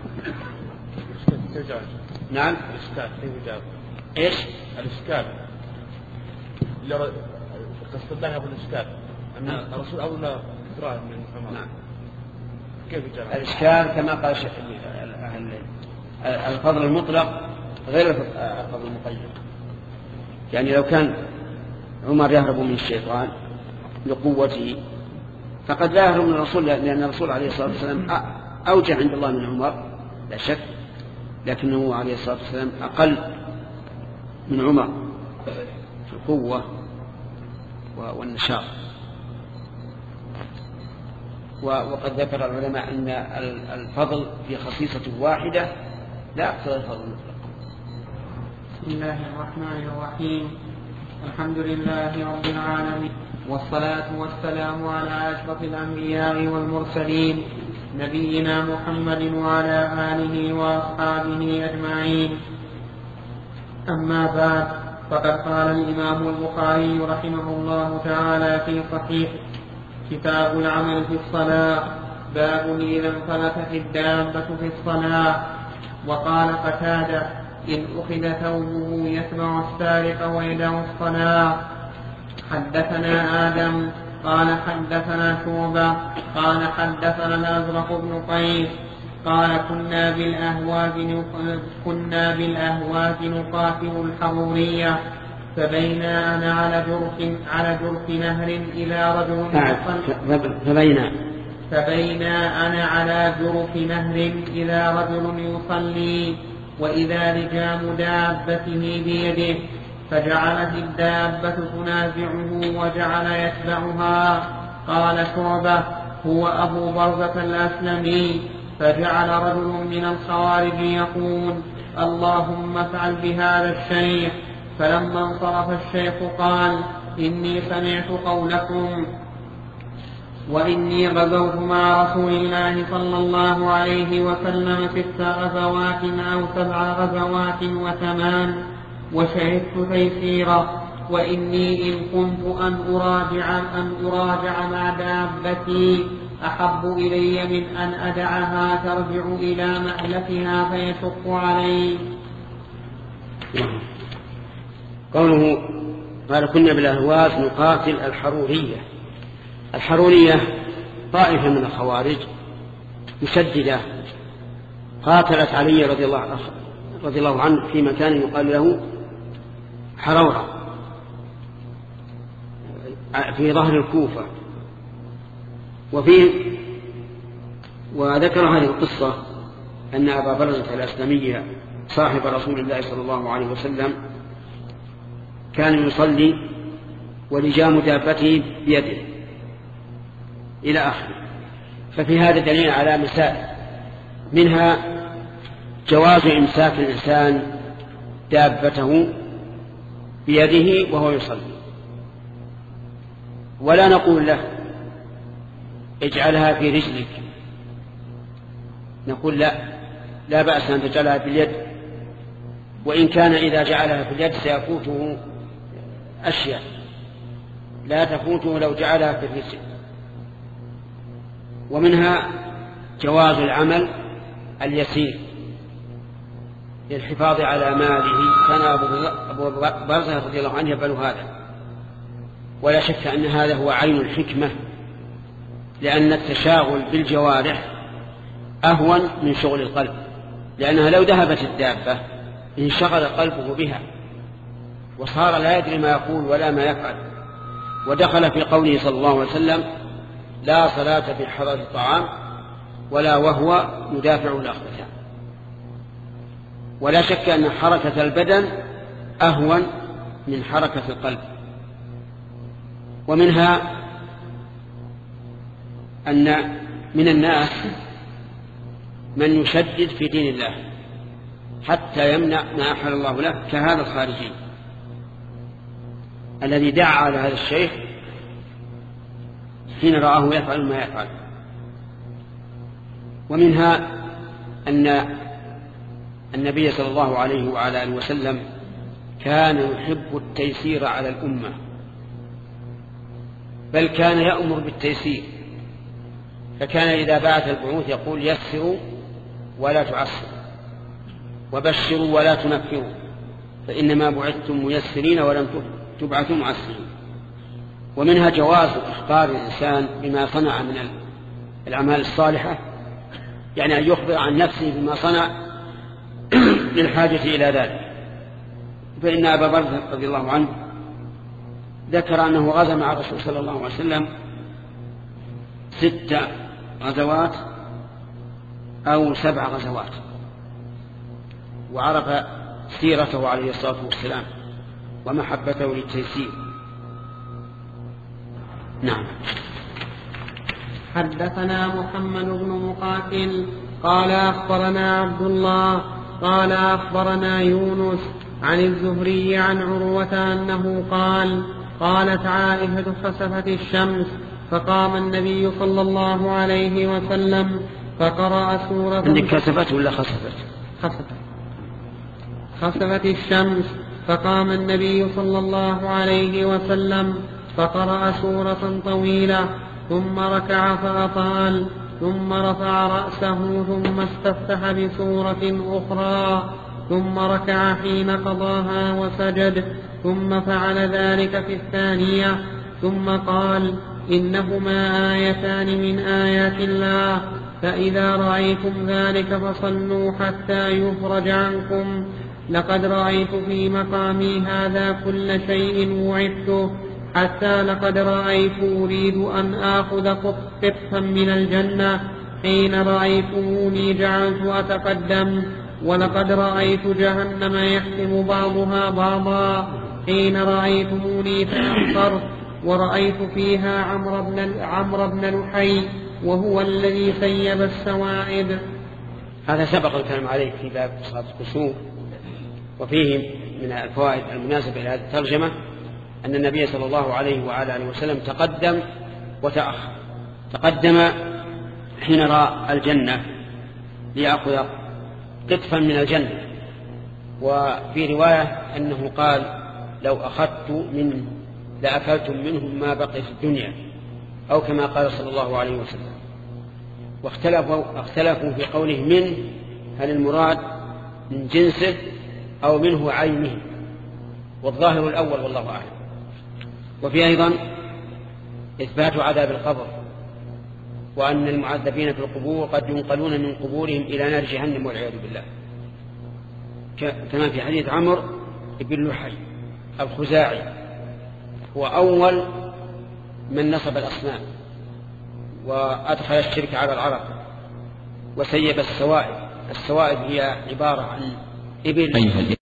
نعم. الإشكال كيف يجاب؟ ايش؟ الإشكال اللي قصد الله بالإشكال أن الرسول أولى إكراه من محمد. نعم. كيف يجاب؟ الإشكال كما قال شيخ الفضل المطلق غير الفضل المقيد. يعني لو كان عمر يهرب من الشيطان لقوته فقد لا يهرب من الرسول، لأن الرسول عليه الصلاة والسلام أوجه عند الله من عمر لا شك، لكنه عليه الصلاة والسلام أقل من عمر في القوة والنشاط. وقد ذكر العلماء أن الفضل في خصيصة واحدة لا أكثر الفضل المطلق. بسم الله الرحمن الرحيم. الحمد لله رب العالمين، والصلاة والسلام على أشرف الأنبياء والمرسلين نبينا محمد وعلى آله وأصحابه أجمعين. أما بعد، فقد قال الإمام البخاري رحمه الله تعالى في صحيح كتاب العمل في الصلاة: باب إذا انفلتت الدابة في الصلاة. وقال قتادة: إن أخذ ثوبه يتبع السارق ويدع الصلاة. حدثنا آدم قال حدثنا شعبة قال حدثنا الأزرق بن قيس قال كنا بالأهواز كنا بالأهواز نقاتل الحرورية، فبينا أنا على جرف على جرف نهر إلى رجل فبينا فبينا أنا على جرف نهر إلى رجل يصلي، وإذا لجام دابته بيده، فجعلت الدابة تنازعه وجعل يتبعها. قال شعبة: هو أبو برزة الأسلمي. فجعل رجل من الخوارج يقول: اللهم افعل بهذا الشيخ. فلما انصرف الشيخ قال: إني سمعت قولكم، وإني غزوت مع رسول الله صلى الله عليه وسلم ست غزوات أو سبع غزوات وثمان، وشهدت تيسيرا، وإني إن كنت أن أراجع, أن أراجع مع دابتي أحب إلي من أن أدعها ترجع إلى مألفها فيشق علي. قوله قال كنا بالأهواز نقاتل الحرورية. الحرورية طائفة من الخوارج مشددة قاتلت علي رضي الله عنه رضي الله عنه في مكان يقال له حرورة في ظهر الكوفة. وفيه وذكر هذه القصة أن أبا برزة الأسلمي صاحب رسول الله صلى الله عليه وسلم كان يصلي ولجام دابته بيده إلى آخره. ففي هذا دليل على مسائل، منها جواز إمساك الإنسان دابته بيده وهو يصلي، ولا نقول له اجعلها في رجلك، نقول لا لا بأس أن تجعلها في اليد، وإن كان إذا جعلها في اليد سيفوته أشياء لا تفوته لو جعلها في الرجل. ومنها جواز العمل اليسير للحفاظ على ماله، كان أبو برزة رضي الله عنه يفعل هذا، ولا شك أن هذا هو عين الحكمة، لأن التشاغل بالجوارح أهون من شغل القلب، لأنها لو ذهبت الدابة انشغل قلبه بها وصار لا يدري ما يقول ولا ما يفعل، ودخل في قوله صلى الله عليه وسلم لا صلاة بحضرة الطعام ولا وهو يدافع الأخبثان. ولا شك أن حركة البدن أهون من حركة القلب. ومنها أن من الناس من يشدد في دين الله حتى يمنع ما أحل الله له، كهذا الخارجي الذي دعا على هذا الشيخ حين رآه يفعل ما يفعل. ومنها أن النبي صلى الله عليه وعلى آله وسلم كان يحب التيسير على الأمة، بل كان يأمر بالتيسير، فكان إذا بعث البعوث يقول يسروا ولا تعسروا وبشروا ولا تنفروا، فإنما بعثتم ميسرين ولم تبعثوا معسرين. ومنها جواز إخبار الإنسان بما صنع من الأعمال الصالحة، يعني أن يخبر عن نفسه بما صنع للحاجة إلى ذلك. فإن أبا برزة رضي الله عنه ذكر أنه غزا مع الرسول صلى الله عليه وسلم ست غزوات أو سبع غزوات، وعرف سيرته عليه الصلاة والسلام ومحبته للتيسير. نعم. حدثنا محمد بن مقاتل قال أخبرنا عبد الله قال أخبرنا يونس عن الزهري عن عروة أنه قال قالت عائشة خسفت الشمس فقام النبي صلى الله عليه وسلم فقرأ سورة. عندك كسفت ولا خسفت؟ خسفت. خسفت الشمس فقام النبي صلى الله عليه وسلم فقرأ سورة طويلة ثم ركع فأطال ثم رفع رأسه ثم استفتح بسورة أخرى ثم ركع حين قضاها وسجد ثم فعل ذلك في الثانية ثم قال إنهما آيتان من آيات الله فإذا رأيتم ذلك فصلوا حتى يفرج عنكم لقد رأيت في مقامي هذا كل شيء وعدته حتى لقد رأيت أريد أن آخذ قطفا من الجنة حين رأيتموني جعلت أتقدم ولقد رأيت جهنم يحكم بعضها بعضا حين رأيتموني تأخرت ورأيت فيها عمرو بن عمرو بن لحي وهو الذي سيب السواعد. هذا سبق الكلام عليه في باب صلاة الكسوف، وفيه من الفوائد المناسبة إلى هذه الترجمة أن النبي صلى الله عليه وعلى آله وسلم تقدم وتأخر. تقدم حين رأى الجنة ليأخذ قطفا من الجنة، وفي رواية أنه قال لو أخذت منه لأكلتم منه ما بقي في الدنيا، أو كما قال صلى الله عليه وسلم. واختلفوا اختلفوا في قوله من، هل المراد من جنسه أو منه عينه، والظاهر الأول والله أعلم. وفي أيضا إثبات عذاب القبر، وأن المعذبين في القبور قد ينقلون من قبورهم إلى نار جهنم والعياذ بالله، كما في حديث عمرو بن لحي الخزاعي، هو أول من نصب الأصنام وأدخل الشرك على العرب وسيب السوائب. السوائب هي عبارة عن إبل